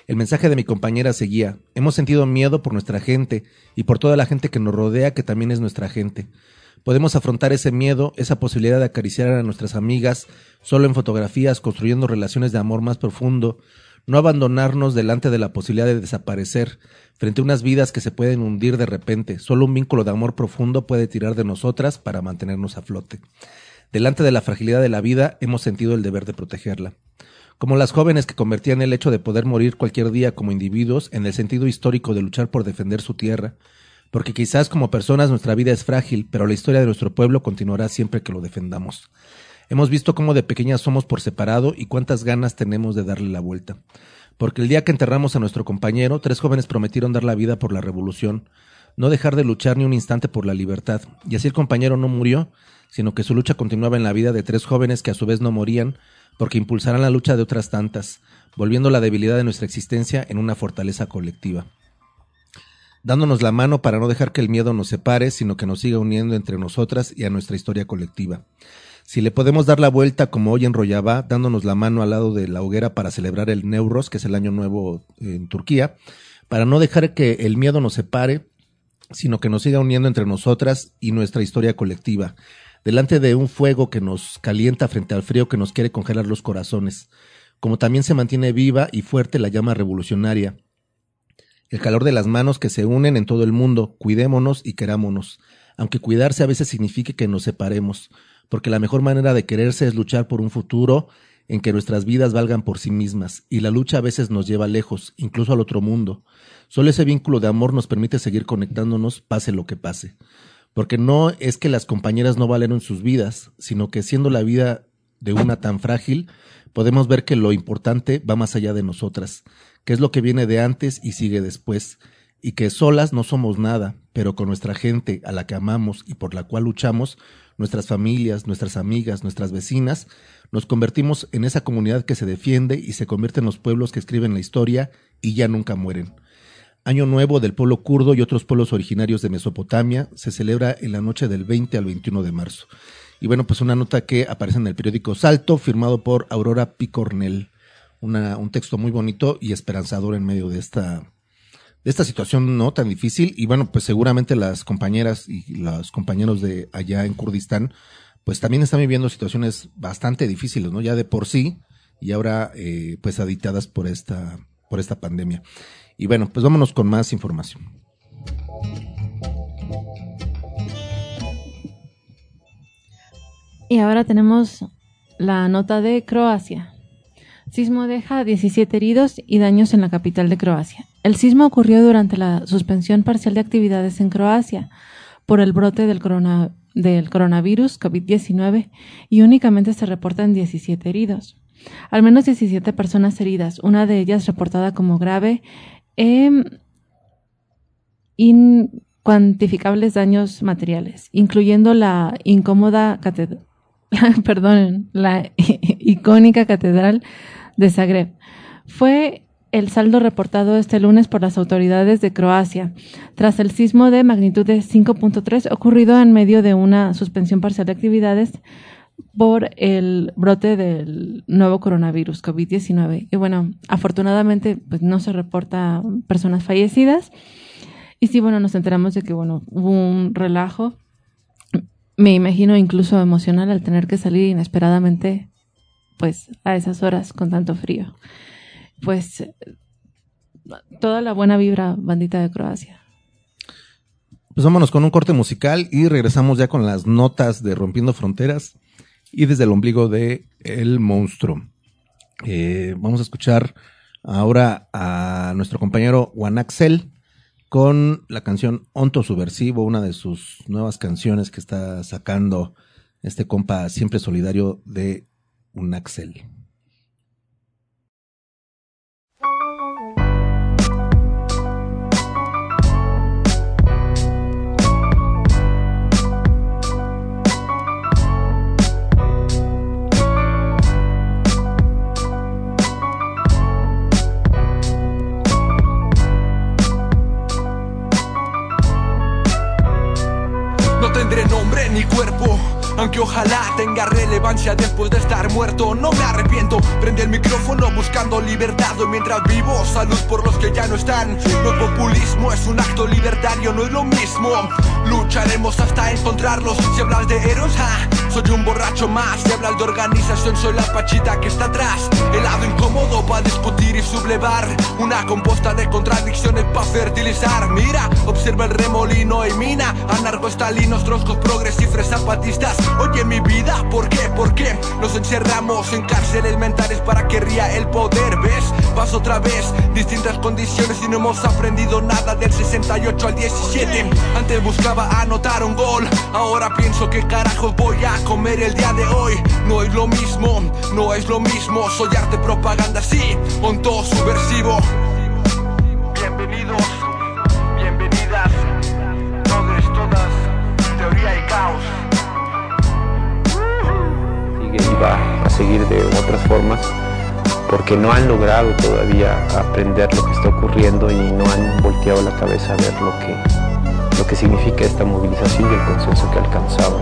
El mensaje de mi compañera seguía: hemos sentido miedo por nuestra gente y por toda la gente que nos rodea, que también es nuestra gente. Podemos afrontar ese miedo, esa posibilidad de acariciar a nuestras amigas solo en fotografías, construyendo relaciones de amor más profundo, no abandonarnos delante de la posibilidad de desaparecer, frente a unas vidas que se pueden hundir de repente. Solo un vínculo de amor profundo puede tirar de nosotras para mantenernos a flote. Delante de la fragilidad de la vida, hemos sentido el deber de protegerla. Como las jóvenes que convertían el hecho de poder morir cualquier día como individuos en el sentido histórico de luchar por defender su tierra, porque quizás como personas nuestra vida es frágil, pero la historia de nuestro pueblo continuará siempre que lo defendamos. Hemos visto cómo de pequeñas somos por separado y cuántas ganas tenemos de darle la vuelta. Porque el día que enterramos a nuestro compañero, tres jóvenes prometieron dar la vida por la revolución, no dejar de luchar ni un instante por la libertad, y así el compañero no murió, sino que su lucha continuaba en la vida de tres jóvenes que a su vez no morían, porque impulsarán la lucha de otras tantas, volviendo la debilidad de nuestra existencia en una fortaleza colectiva. Dándonos la mano para no dejar que el miedo nos separe, sino que nos siga uniendo entre nosotras y a nuestra historia colectiva. Si le podemos dar la vuelta como hoy en Rojava, dándonos la mano al lado de la hoguera para celebrar el Newroz, que es el año nuevo en Turquía, para no dejar que el miedo nos separe, sino que nos siga uniendo entre nosotras y nuestra historia colectiva, delante de un fuego que nos calienta frente al frío que nos quiere congelar los corazones, como también se mantiene viva y fuerte la llama revolucionaria, el calor de las manos que se unen en todo el mundo. Cuidémonos y querámonos, aunque cuidarse a veces signifique que nos separemos, porque la mejor manera de quererse es luchar por un futuro en que nuestras vidas valgan por sí mismas, y la lucha a veces nos lleva lejos, incluso al otro mundo. Solo ese vínculo de amor nos permite seguir conectándonos, pase lo que pase. Porque no es que las compañeras no valieron sus vidas, sino que siendo la vida de una tan frágil, podemos ver que lo importante va más allá de nosotras, que es lo que viene de antes y sigue después, y que solas no somos nada, pero con nuestra gente a la que amamos y por la cual luchamos, nuestras familias, nuestras amigas, nuestras vecinas, nos convertimos en esa comunidad que se defiende y se convierte en los pueblos que escriben la historia y ya nunca mueren. Año Nuevo del pueblo kurdo y otros pueblos originarios de Mesopotamia se celebra en la noche del veinte al veintiuno de marzo. Y bueno, pues una nota que aparece en el periódico Salto, firmado por Aurora Picornell. Una, un texto muy bonito y esperanzador en medio de esta, de esta situación no tan difícil. Y bueno, pues seguramente las compañeras y los compañeros de allá en Kurdistán, pues también están viviendo situaciones bastante difíciles, ¿no? Ya de por sí, y ahora eh, pues adictadas por esta, por esta pandemia. Y bueno, pues vámonos con más información. Y ahora tenemos la nota de Croacia. Sismo deja diecisiete heridos y daños en la capital de Croacia. El sismo ocurrió durante la suspensión parcial de actividades en Croacia por el brote del, corona, del coronavirus COVID diecinueve y únicamente se reportan diecisiete heridos. Al menos diecisiete personas heridas, una de ellas reportada como grave, e incuantificables daños materiales, incluyendo la incómoda catedral, perdón, la icónica catedral de Zagreb. Fue el saldo reportado este lunes por las autoridades de Croacia, tras el sismo de magnitud de cinco punto tres ocurrido en medio de una suspensión parcial de actividades por el brote del nuevo coronavirus COVID diecinueve. Y bueno, afortunadamente pues no se reporta personas fallecidas. Y sí, bueno, nos enteramos de que bueno, hubo un relajo, me imagino incluso emocional, al tener que salir inesperadamente pues a esas horas con tanto frío. Pues toda la buena vibra, bandita de Croacia. Pues vámonos con un corte musical y regresamos ya con las notas de Rompiendo Fronteras y desde el ombligo de El Monstruo. Eh, vamos a escuchar ahora a nuestro compañero Juan Axel con la canción Onto Subversivo, una de sus nuevas canciones que está sacando este compa siempre solidario de un Axel. No tendré nombre ni cuerpo, aunque ojalá tenga relevancia después de estar muerto. No me arrepiento, prende el micrófono buscando libertad. Hoy mientras vivo, salud por los que ya no están. No es populismo, es un acto libertario, no es lo mismo. Lucharemos hasta encontrarlos. Si hablas de héroes, ah, soy un borracho más. Si hablas de organización, soy la pachita que está atrás. El lado incómodo para discutir y sublevar. Una composta de contradicciones para fertilizar. Mira, observa el remolino y mina. Anarcoestalinos, troscos, progresifres, zapatistas. Oye mi vida, ¿por qué? ¿Por qué? Nos encerramos en cárceles mentales para que ría el poder, ¿ves? Paso otra vez, distintas condiciones y no hemos aprendido nada del sesenta y ocho al diecisiete. Antes buscaba anotar un gol, ahora pienso que carajos voy a comer el día de hoy. No es lo mismo, no es lo mismo. Soy arte, propaganda, sí, un todo subversivo. Bienvenidos, bienvenidas, todos, todas, teoría y caos. Sigue y va a seguir de otras formas porque no han logrado todavía aprender lo que está ocurriendo y no han volteado la cabeza a ver lo que, lo que significa esta movilización y el consenso que ha alcanzado.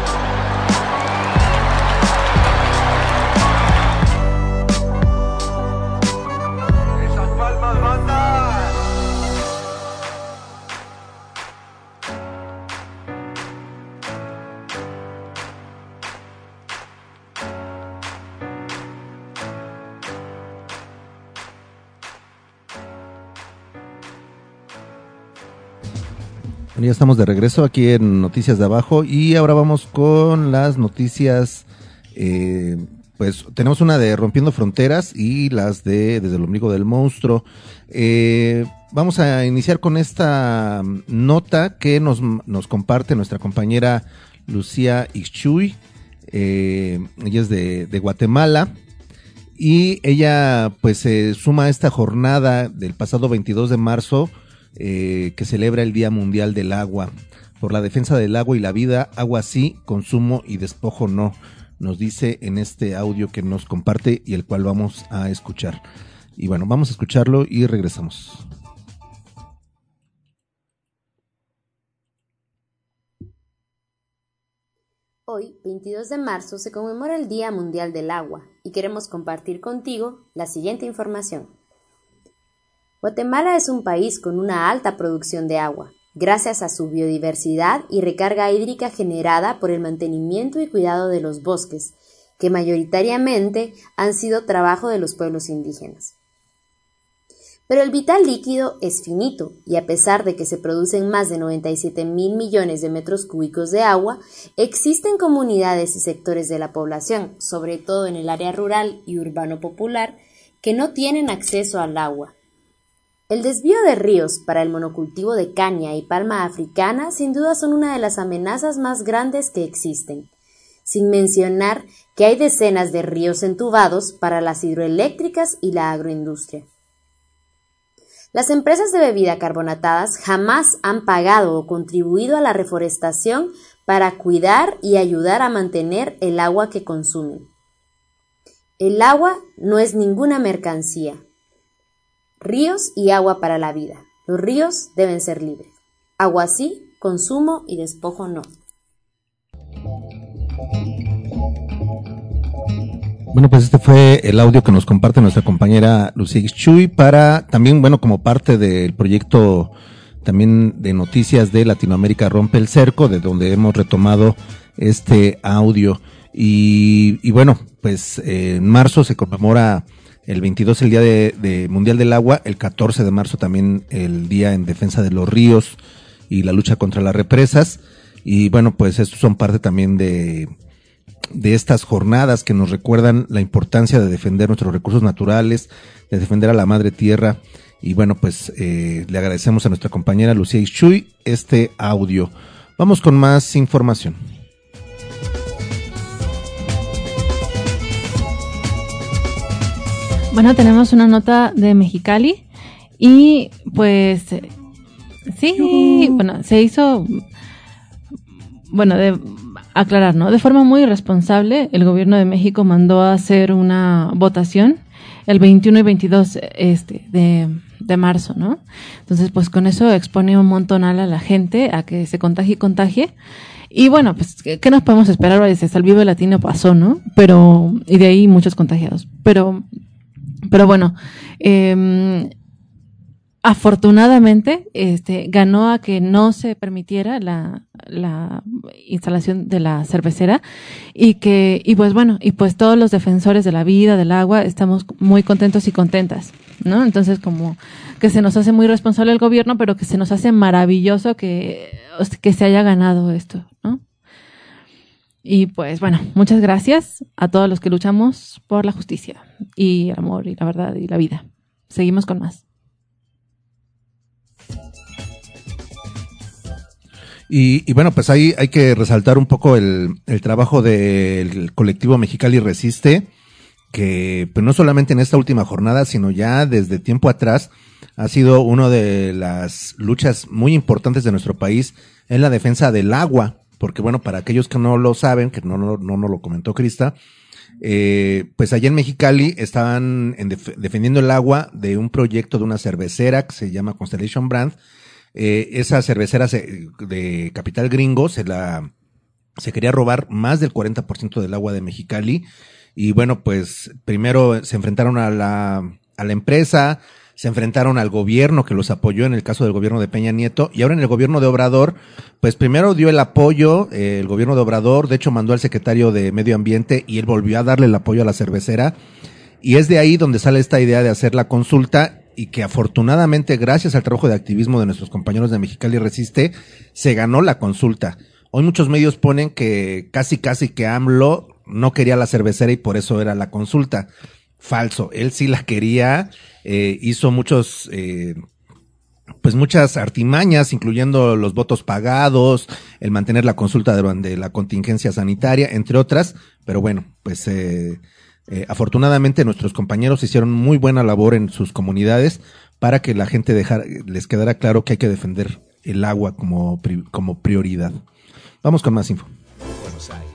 Bueno, ya estamos de regreso aquí en Noticias de Abajo y ahora vamos con las noticias. Eh, pues tenemos una de Rompiendo Fronteras y las de Desde el Ombligo del Monstruo. Eh, vamos a iniciar con esta nota que nos, nos comparte nuestra compañera Lucía Ixchuy. Eh, ella es de, de Guatemala y ella pues se eh, suma a esta jornada del pasado veintidós de marzo. Eh, que celebra el Día Mundial del Agua, por la defensa del agua y la vida, agua sí, consumo y despojo no, nos dice en este audio que nos comparte y el cual vamos a escuchar. Y bueno, vamos a escucharlo y regresamos. Hoy, veintidós de marzo, se conmemora el Día Mundial del Agua y queremos compartir contigo la siguiente información. Guatemala es un país con una alta producción de agua, gracias a su biodiversidad y recarga hídrica generada por el mantenimiento y cuidado de los bosques, que mayoritariamente han sido trabajo de los pueblos indígenas. Pero el vital líquido es finito y a pesar de que se producen más de noventa y siete mil millones de metros cúbicos de agua, existen comunidades y sectores de la población, sobre todo en el área rural y urbano popular, que no tienen acceso al agua. El desvío de ríos para el monocultivo de caña y palma africana sin duda son una de las amenazas más grandes que existen, sin mencionar que hay decenas de ríos entubados para las hidroeléctricas y la agroindustria. Las empresas de bebida carbonatadas jamás han pagado o contribuido a la reforestación para cuidar y ayudar a mantener el agua que consumen. El agua no es ninguna mercancía. Ríos y agua para la vida. Los ríos deben ser libres. Agua sí, consumo y despojo no. Bueno, pues este fue el audio que nos comparte nuestra compañera Lucía Ixchuy para también, bueno, como parte del proyecto también de noticias de Latinoamérica Rompe el Cerco, de donde hemos retomado este audio. Y, y bueno, pues eh, en marzo se conmemora el veintidós el Día de, de Mundial del Agua, el catorce de marzo también el Día en Defensa de los Ríos y la lucha contra las represas. Y bueno, pues estos son parte también de, de estas jornadas que nos recuerdan la importancia de defender nuestros recursos naturales, de defender a la madre tierra. Y bueno, pues eh, le agradecemos a nuestra compañera Lucía Ixchuy este audio. Vamos con más información. Bueno, tenemos una nota de Mexicali y pues sí, bueno, se hizo, bueno, de aclarar, ¿no? De forma muy irresponsable, el gobierno de México mandó a hacer una votación el veintiuno y veintidós este, de, de marzo, ¿no? Entonces, pues con eso expone un montón a la gente a que se contagie y contagie. Y bueno, pues, ¿qué, qué nos podemos esperar? Hasta el Vive Latino pasó, ¿no? Pero, y de ahí muchos contagiados. Pero, pero bueno, eh, afortunadamente, este, ganó a que no se permitiera la, la instalación de la cervecera y que, y pues bueno, y pues todos los defensores de la vida, del agua, estamos muy contentos y contentas, ¿no? Entonces, como que se nos hace muy responsable el gobierno, pero que se nos hace maravilloso que, que se haya ganado esto, ¿no? Y pues bueno, muchas gracias a todos los que luchamos por la justicia y el amor y la verdad y la vida. Seguimos con más. Y, y bueno, pues ahí hay que resaltar un poco el, el trabajo del colectivo Mexicali Resiste, que pues no solamente en esta última jornada, sino ya desde tiempo atrás ha sido una de las luchas muy importantes de nuestro país en la defensa del agua, porque bueno, para aquellos que no lo saben, que no no no, no lo comentó Crista, eh, pues allá en Mexicali estaban en def- defendiendo el agua de un proyecto de una cervecera que se llama Constellation Brand. Eh, esa cervecera se, de capital gringo se la se quería robar más del cuarenta por ciento del agua de Mexicali y bueno, pues primero se enfrentaron a la a la empresa, se enfrentaron al gobierno que los apoyó en el caso del gobierno de Peña Nieto y ahora en el gobierno de Obrador, pues primero dio el apoyo, eh, el gobierno de Obrador, de hecho mandó al secretario de Medio Ambiente y él volvió a darle el apoyo a la cervecera y es de ahí donde sale esta idea de hacer la consulta y que afortunadamente, gracias al trabajo de activismo de nuestros compañeros de Mexicali Resiste, se ganó la consulta. Hoy muchos medios ponen que casi casi que AMLO no quería la cervecera y por eso era la consulta. Falso, él sí la quería, eh, hizo muchos, eh, pues muchas artimañas, incluyendo los votos pagados, el mantener la consulta durante la contingencia sanitaria, entre otras, pero bueno, pues eh, Eh, afortunadamente nuestros compañeros hicieron muy buena labor en sus comunidades para que la gente dejara, les quedara claro que hay que defender el agua como, pri, como prioridad. Vamos con más info. Buenos Aires.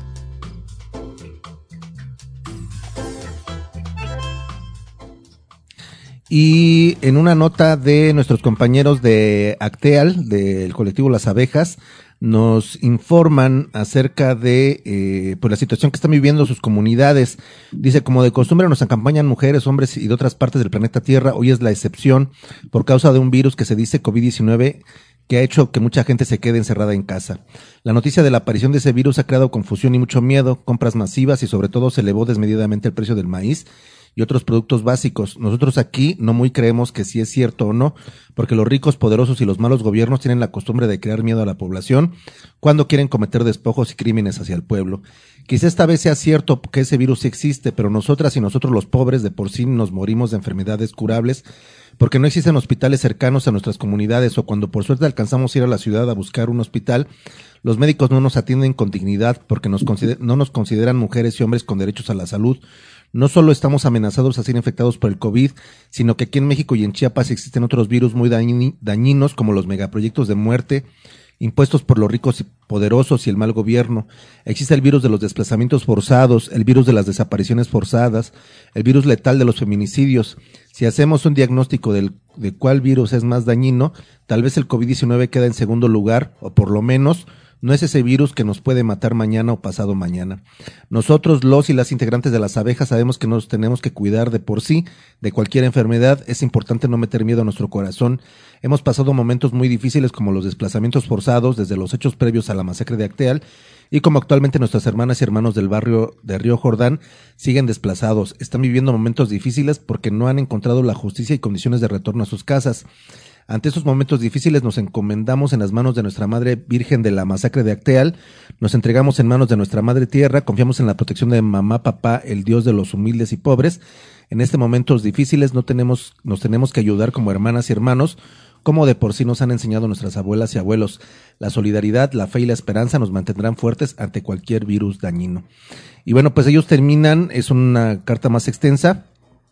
Y en una nota de nuestros compañeros de Acteal, del colectivo Las Abejas, nos informan acerca de eh, pues la situación que están viviendo sus comunidades. Dice, como de costumbre nos acompañan mujeres, hombres y de otras partes del planeta Tierra, hoy es la excepción por causa de un virus que se dice COVID diecinueve que ha hecho que mucha gente se quede encerrada en casa. La noticia de la aparición de ese virus ha creado confusión y mucho miedo, compras masivas y sobre todo se elevó desmedidamente el precio del maíz y otros productos básicos. Nosotros aquí no muy creemos que si es cierto o no, porque los ricos, poderosos y los malos gobiernos tienen la costumbre de crear miedo a la población cuando quieren cometer despojos y crímenes hacia el pueblo. Quizá esta vez sea cierto que ese virus sí existe, pero nosotras y nosotros los pobres de por sí nos morimos de enfermedades curables porque no existen hospitales cercanos a nuestras comunidades o cuando por suerte alcanzamos a ir a la ciudad a buscar un hospital, los médicos no nos atienden con dignidad porque nos consider- no nos consideran mujeres y hombres con derechos a la salud. No solo estamos amenazados a ser infectados por el COVID, sino que aquí en México y en Chiapas existen otros virus muy dañi- dañinos como los megaproyectos de muerte impuestos por los ricos y poderosos y el mal gobierno. Existe el virus de los desplazamientos forzados, el virus de las desapariciones forzadas, el virus letal de los feminicidios. Si hacemos un diagnóstico del, de cuál virus es más dañino, tal vez el COVID diecinueve queda en segundo lugar, o por lo menos no es ese virus que nos puede matar mañana o pasado mañana. Nosotros, los y las integrantes de Las Abejas, sabemos que nos tenemos que cuidar de por sí de cualquier enfermedad. Es importante no meter miedo a nuestro corazón. Hemos pasado momentos muy difíciles como los desplazamientos forzados desde los hechos previos a la masacre de Acteal y como actualmente nuestras hermanas y hermanos del barrio de Río Jordán siguen desplazados. Están viviendo momentos difíciles porque no han encontrado la justicia y condiciones de retorno a sus casas. Ante estos momentos difíciles nos encomendamos en las manos de nuestra Madre Virgen de la masacre de Acteal, nos entregamos en manos de nuestra Madre Tierra, confiamos en la protección de mamá, papá, el Dios de los humildes y pobres. En estos momentos difíciles no tenemos, nos tenemos que ayudar como hermanas y hermanos, como de por sí nos han enseñado nuestras abuelas y abuelos. La solidaridad, la fe y la esperanza nos mantendrán fuertes ante cualquier virus dañino. Y bueno, pues ellos terminan, es una carta más extensa,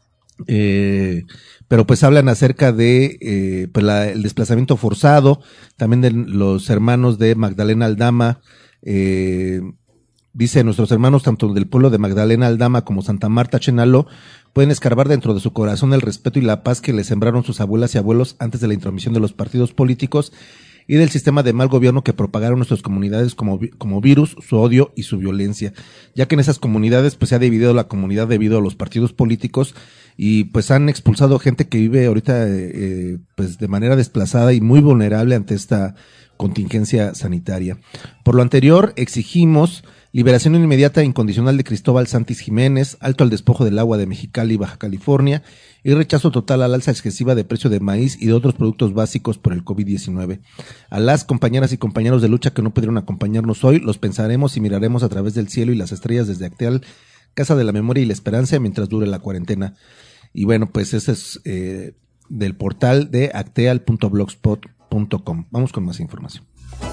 eh, pero pues hablan acerca de eh, pues la, el desplazamiento forzado, también de los hermanos de Magdalena Aldama, eh, dice nuestros hermanos tanto del pueblo de Magdalena Aldama como Santa Marta Chenaló, pueden escarbar dentro de su corazón el respeto y la paz que les sembraron sus abuelas y abuelos antes de la intromisión de los partidos políticos y del sistema de mal gobierno que propagaron nuestras comunidades como, como virus, su odio y su violencia, ya que en esas comunidades pues se ha dividido la comunidad debido a los partidos políticos y pues han expulsado gente que vive ahorita eh, pues de manera desplazada y muy vulnerable ante esta contingencia sanitaria. Por lo anterior, exigimos liberación inmediata e incondicional de Cristóbal Santis Jiménez, alto al despojo del agua de Mexicali, Baja California, y rechazo total al alza excesiva de precio de maíz y de otros productos básicos por el COVID diecinueve. A las compañeras y compañeros de lucha que no pudieron acompañarnos hoy, los pensaremos y miraremos a través del cielo y las estrellas desde Acteal, Casa de la Memoria y la Esperanza, mientras dure la cuarentena. Y bueno, pues ese es eh, del portal de acteal punto blogspot punto com. Vamos con más información.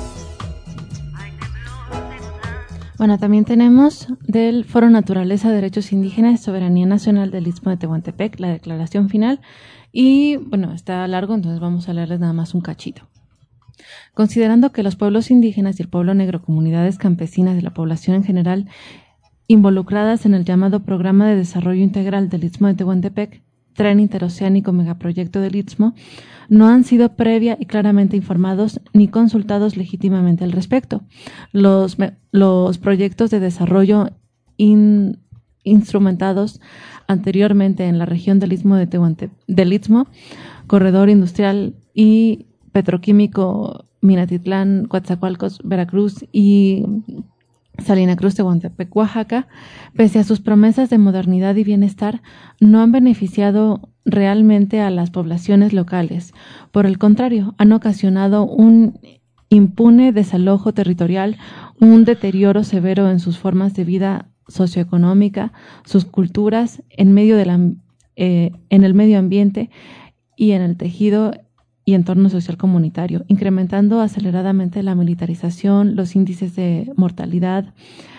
Bueno, también tenemos del Foro Naturaleza, Derechos Indígenas y Soberanía Nacional del Istmo de Tehuantepec, la declaración final. Y bueno, está largo, entonces vamos a leerles nada más un cachito. Considerando que los pueblos indígenas y el pueblo negro, comunidades campesinas y la población en general, involucradas en el llamado Programa de Desarrollo Integral del Istmo de Tehuantepec, Tren Interoceánico Megaproyecto del Istmo, no han sido previa y claramente informados ni consultados legítimamente al respecto. Los, los proyectos de desarrollo in, instrumentados anteriormente en la región del Istmo de Tehuantepec, del Istmo, Corredor Industrial y Petroquímico Minatitlán, Coatzacoalcos, Veracruz y Salina Cruz, Tehuantepec, Oaxaca, pese a sus promesas de modernidad y bienestar, no han beneficiado realmente a las poblaciones locales. Por el contrario, han ocasionado un impune desalojo territorial, un deterioro severo en sus formas de vida socioeconómica, sus culturas, en medio de la, eh, en el medio ambiente y en el tejido y entorno social comunitario, incrementando aceleradamente la militarización, los índices de mortalidad,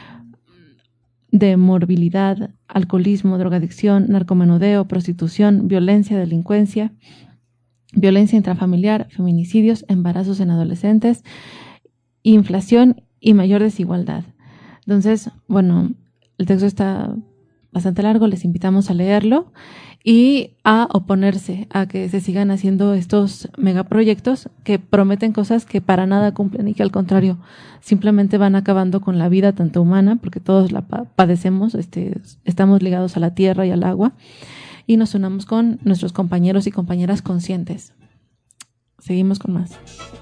de morbilidad, alcoholismo, drogadicción, narcomenudeo, prostitución, violencia, delincuencia, violencia intrafamiliar, feminicidios, embarazos en adolescentes, inflación y mayor desigualdad. Entonces, bueno, el texto está bastante largo, les invitamos a leerlo y a oponerse a que se sigan haciendo estos megaproyectos que prometen cosas que para nada cumplen y que al contrario simplemente van acabando con la vida tanto humana, porque todos la padecemos, este, estamos ligados a la tierra y al agua, y nos unamos con nuestros compañeros y compañeras conscientes. Seguimos con más.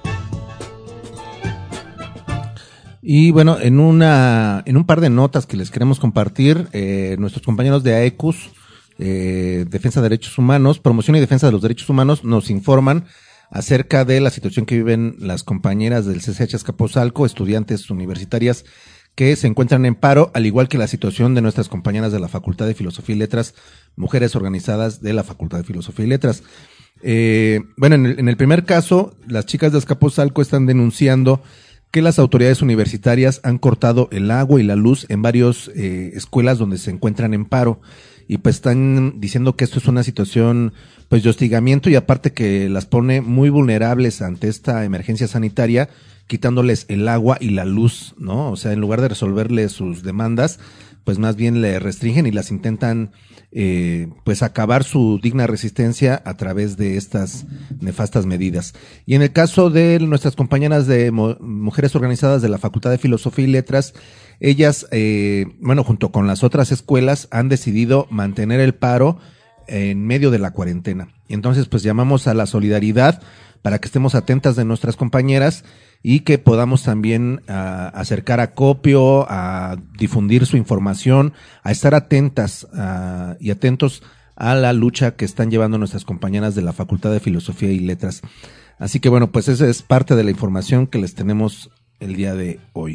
Y bueno, en una en un par de notas que les queremos compartir, eh, nuestros compañeros de AECUS, eh, Defensa de Derechos Humanos, Promoción y Defensa de los Derechos Humanos, nos informan acerca de la situación que viven las compañeras del C C H Azcapotzalco, estudiantes universitarias que se encuentran en paro, al igual que la situación de nuestras compañeras de la Facultad de Filosofía y Letras, mujeres organizadas de la Facultad de Filosofía y Letras. Eh, bueno, en el, en el primer caso, las chicas de Azcapotzalco están denunciando que las autoridades universitarias han cortado el agua y la luz en varias eh, escuelas donde se encuentran en paro, y pues están diciendo que esto es una situación pues de hostigamiento y aparte que las pone muy vulnerables ante esta emergencia sanitaria, quitándoles el agua y la luz, ¿no? O sea, en lugar de resolverles sus demandas, pues más bien le restringen y las intentan eh, pues acabar su digna resistencia a través de estas nefastas medidas. Y en el caso de nuestras compañeras de mo- mujeres organizadas de la Facultad de Filosofía y Letras, ellas, eh, bueno, junto con las otras escuelas, han decidido mantener el paro en medio de la cuarentena. Y entonces, pues llamamos a la solidaridad para que estemos atentas de nuestras compañeras y que podamos también uh, acercar acopio, a difundir su información, a estar atentas uh, y atentos a la lucha que están llevando nuestras compañeras de la Facultad de Filosofía y Letras. Así que bueno, pues esa es parte de la información que les tenemos el día de hoy.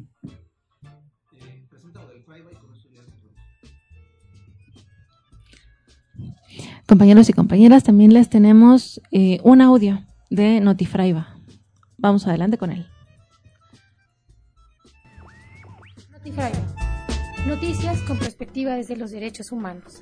Compañeros y compañeras, también les tenemos eh, un audio de Notifraiva. Vamos adelante con él. Notifraiva. Noticias con perspectiva desde los derechos humanos.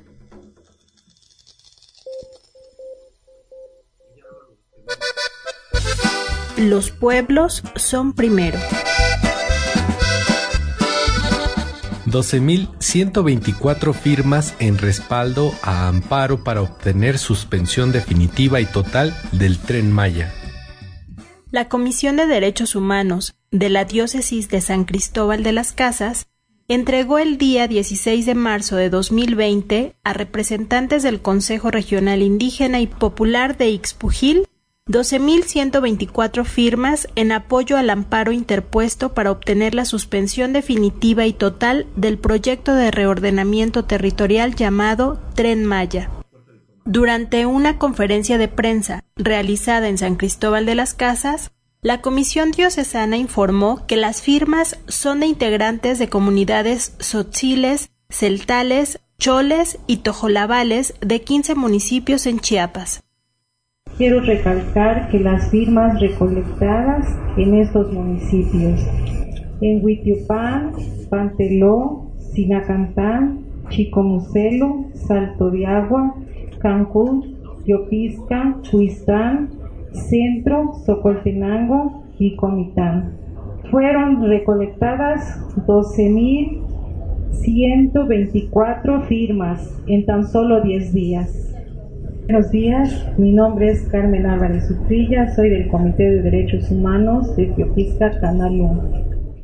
Los pueblos son primero. doce mil ciento veinticuatro firmas en respaldo a amparo para obtener suspensión definitiva y total del Tren Maya. La Comisión de Derechos Humanos de la Diócesis de San Cristóbal de las Casas entregó el día dieciséis de marzo de dos mil veinte a representantes del Consejo Regional Indígena y Popular de Ixpujil doce mil ciento veinticuatro firmas en apoyo al amparo interpuesto para obtener la suspensión definitiva y total del proyecto de reordenamiento territorial llamado Tren Maya. Durante una conferencia de prensa realizada en San Cristóbal de las Casas, la Comisión Diocesana informó que las firmas son de integrantes de comunidades tzotziles, celtales, choles y tojolabales de quince municipios en Chiapas. Quiero recalcar que las firmas recolectadas en estos municipios, en Huitiupán, Panteló, Sinacantán, Chicomucelo, Salto de Agua, Cancún, Yopisca, Huistán, Centro, Socoltenango y Comitán. Fueron recolectadas doce mil ciento veinticuatro firmas en tan solo diez días. Buenos días, mi nombre es Carmen Álvarez Utrilla, soy del Comité de Derechos Humanos de Yopisca, Canal uno.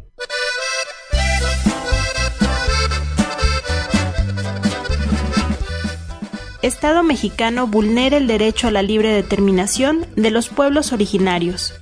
Estado mexicano vulnera el derecho a la libre determinación de los pueblos originarios.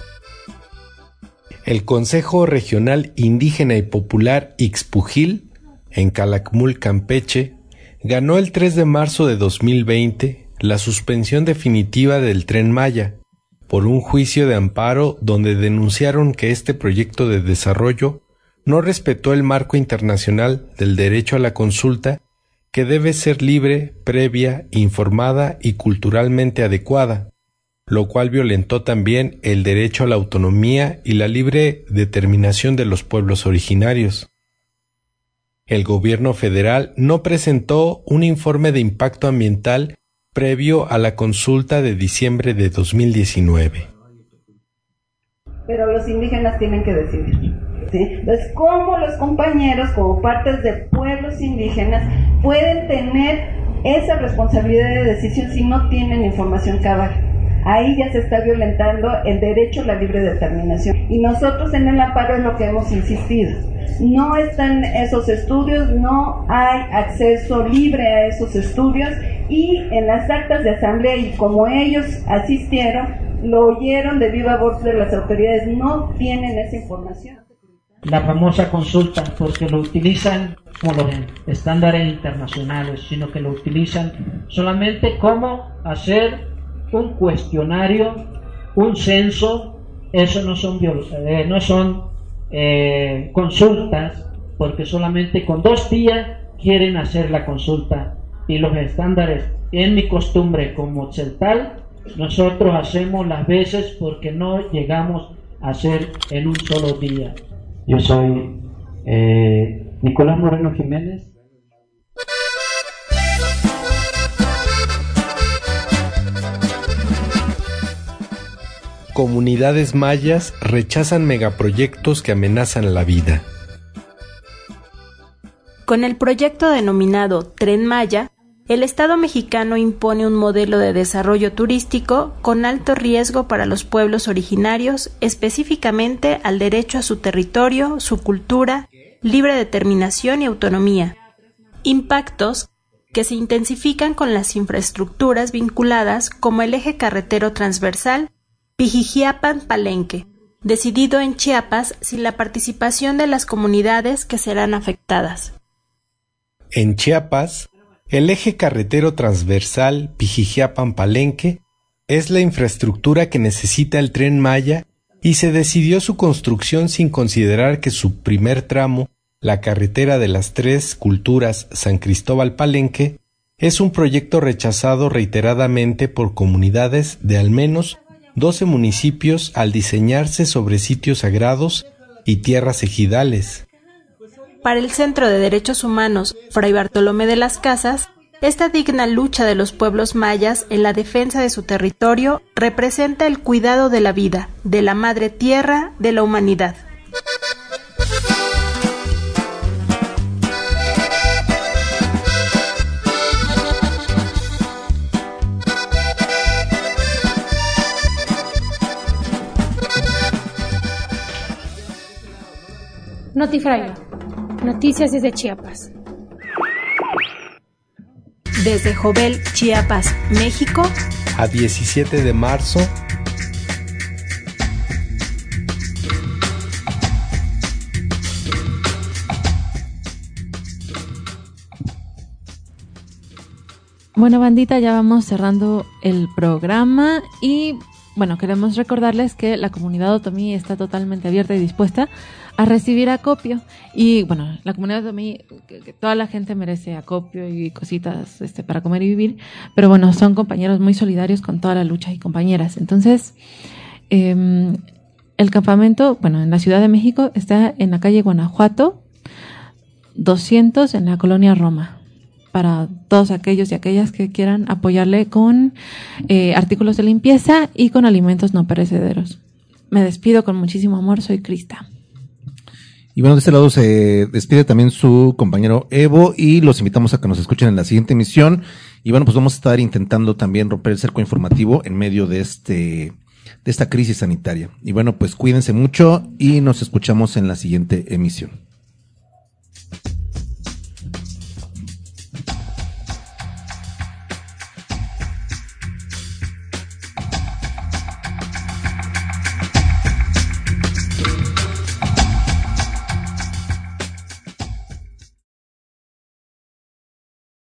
El Consejo Regional Indígena y Popular Ixpujil, en Calakmul, Campeche, ganó el tres de marzo de dos mil veinte la suspensión definitiva del Tren Maya por un juicio de amparo donde denunciaron que este proyecto de desarrollo no respetó el marco internacional del derecho a la consulta, que debe ser libre, previa, informada y culturalmente adecuada, lo cual violentó también el derecho a la autonomía y la libre determinación de los pueblos originarios. El gobierno federal no presentó un informe de impacto ambiental previo a la consulta de diciembre de dos mil diecinueve. Pero los indígenas tienen que decidir. ¿Sí? Entonces, ¿cómo los compañeros, como partes de pueblos indígenas, pueden tener esa responsabilidad de decisión si no tienen información cabal? Ahí ya se está violentando el derecho a la libre determinación. Y nosotros en el amparo es lo que hemos insistido. No están esos estudios, no hay acceso libre a esos estudios, y en las actas de asamblea, y como ellos asistieron, lo oyeron de viva voz de las autoridades, no tienen esa información. La famosa consulta, porque lo utilizan como los estándares internacionales, sino que lo utilizan solamente como hacer un cuestionario, un censo. Eso no son, eh, no son eh, consultas, porque solamente con dos días quieren hacer la consulta. Y los estándares, en mi costumbre como celtal, nosotros hacemos las veces porque no llegamos a hacer en un solo día. Yo soy eh, Nicolás Moreno Jiménez. Comunidades mayas rechazan megaproyectos que amenazan la vida. Con el proyecto denominado Tren Maya, el Estado mexicano impone un modelo de desarrollo turístico con alto riesgo para los pueblos originarios, específicamente al derecho a su territorio, su cultura, libre determinación y autonomía. Impactos que se intensifican con las infraestructuras vinculadas como el eje carretero transversal Pijijiapan-Palenque, decidido en Chiapas sin la participación de las comunidades que serán afectadas. En Chiapas, el eje carretero transversal Pijijiapan-Palenque es la infraestructura que necesita el Tren Maya y se decidió su construcción sin considerar que su primer tramo, la carretera de las tres culturas San Cristóbal-Palenque, es un proyecto rechazado reiteradamente por comunidades de al menos doce municipios al diseñarse sobre sitios sagrados y tierras ejidales. Para el Centro de Derechos Humanos Fray Bartolomé de las Casas, esta digna lucha de los pueblos mayas en la defensa de su territorio representa el cuidado de la vida, de la madre tierra, de la humanidad. Notifragio. Noticias desde Chiapas. Desde Jovel, Chiapas, México. A diecisiete de marzo. Bueno, bandita, ya vamos cerrando el programa y bueno, queremos recordarles que la comunidad otomí está totalmente abierta y dispuesta a recibir acopio. Y bueno, la comunidad otomí, que, que toda la gente merece acopio y cositas este, para comer y vivir, pero bueno, son compañeros muy solidarios con toda la lucha y compañeras. Entonces, eh, el campamento, bueno, en la Ciudad de México está en la calle Guanajuato, doscientos en la colonia Roma, para todos aquellos y aquellas que quieran apoyarle con eh, artículos de limpieza y con alimentos no perecederos. Me despido con muchísimo amor, soy Crista. Y bueno, de este lado se despide también su compañero Evo y los invitamos a que nos escuchen en la siguiente emisión. Y bueno, pues vamos a estar intentando también romper el cerco informativo en medio de este de esta crisis sanitaria. Y bueno, pues cuídense mucho y nos escuchamos en la siguiente emisión.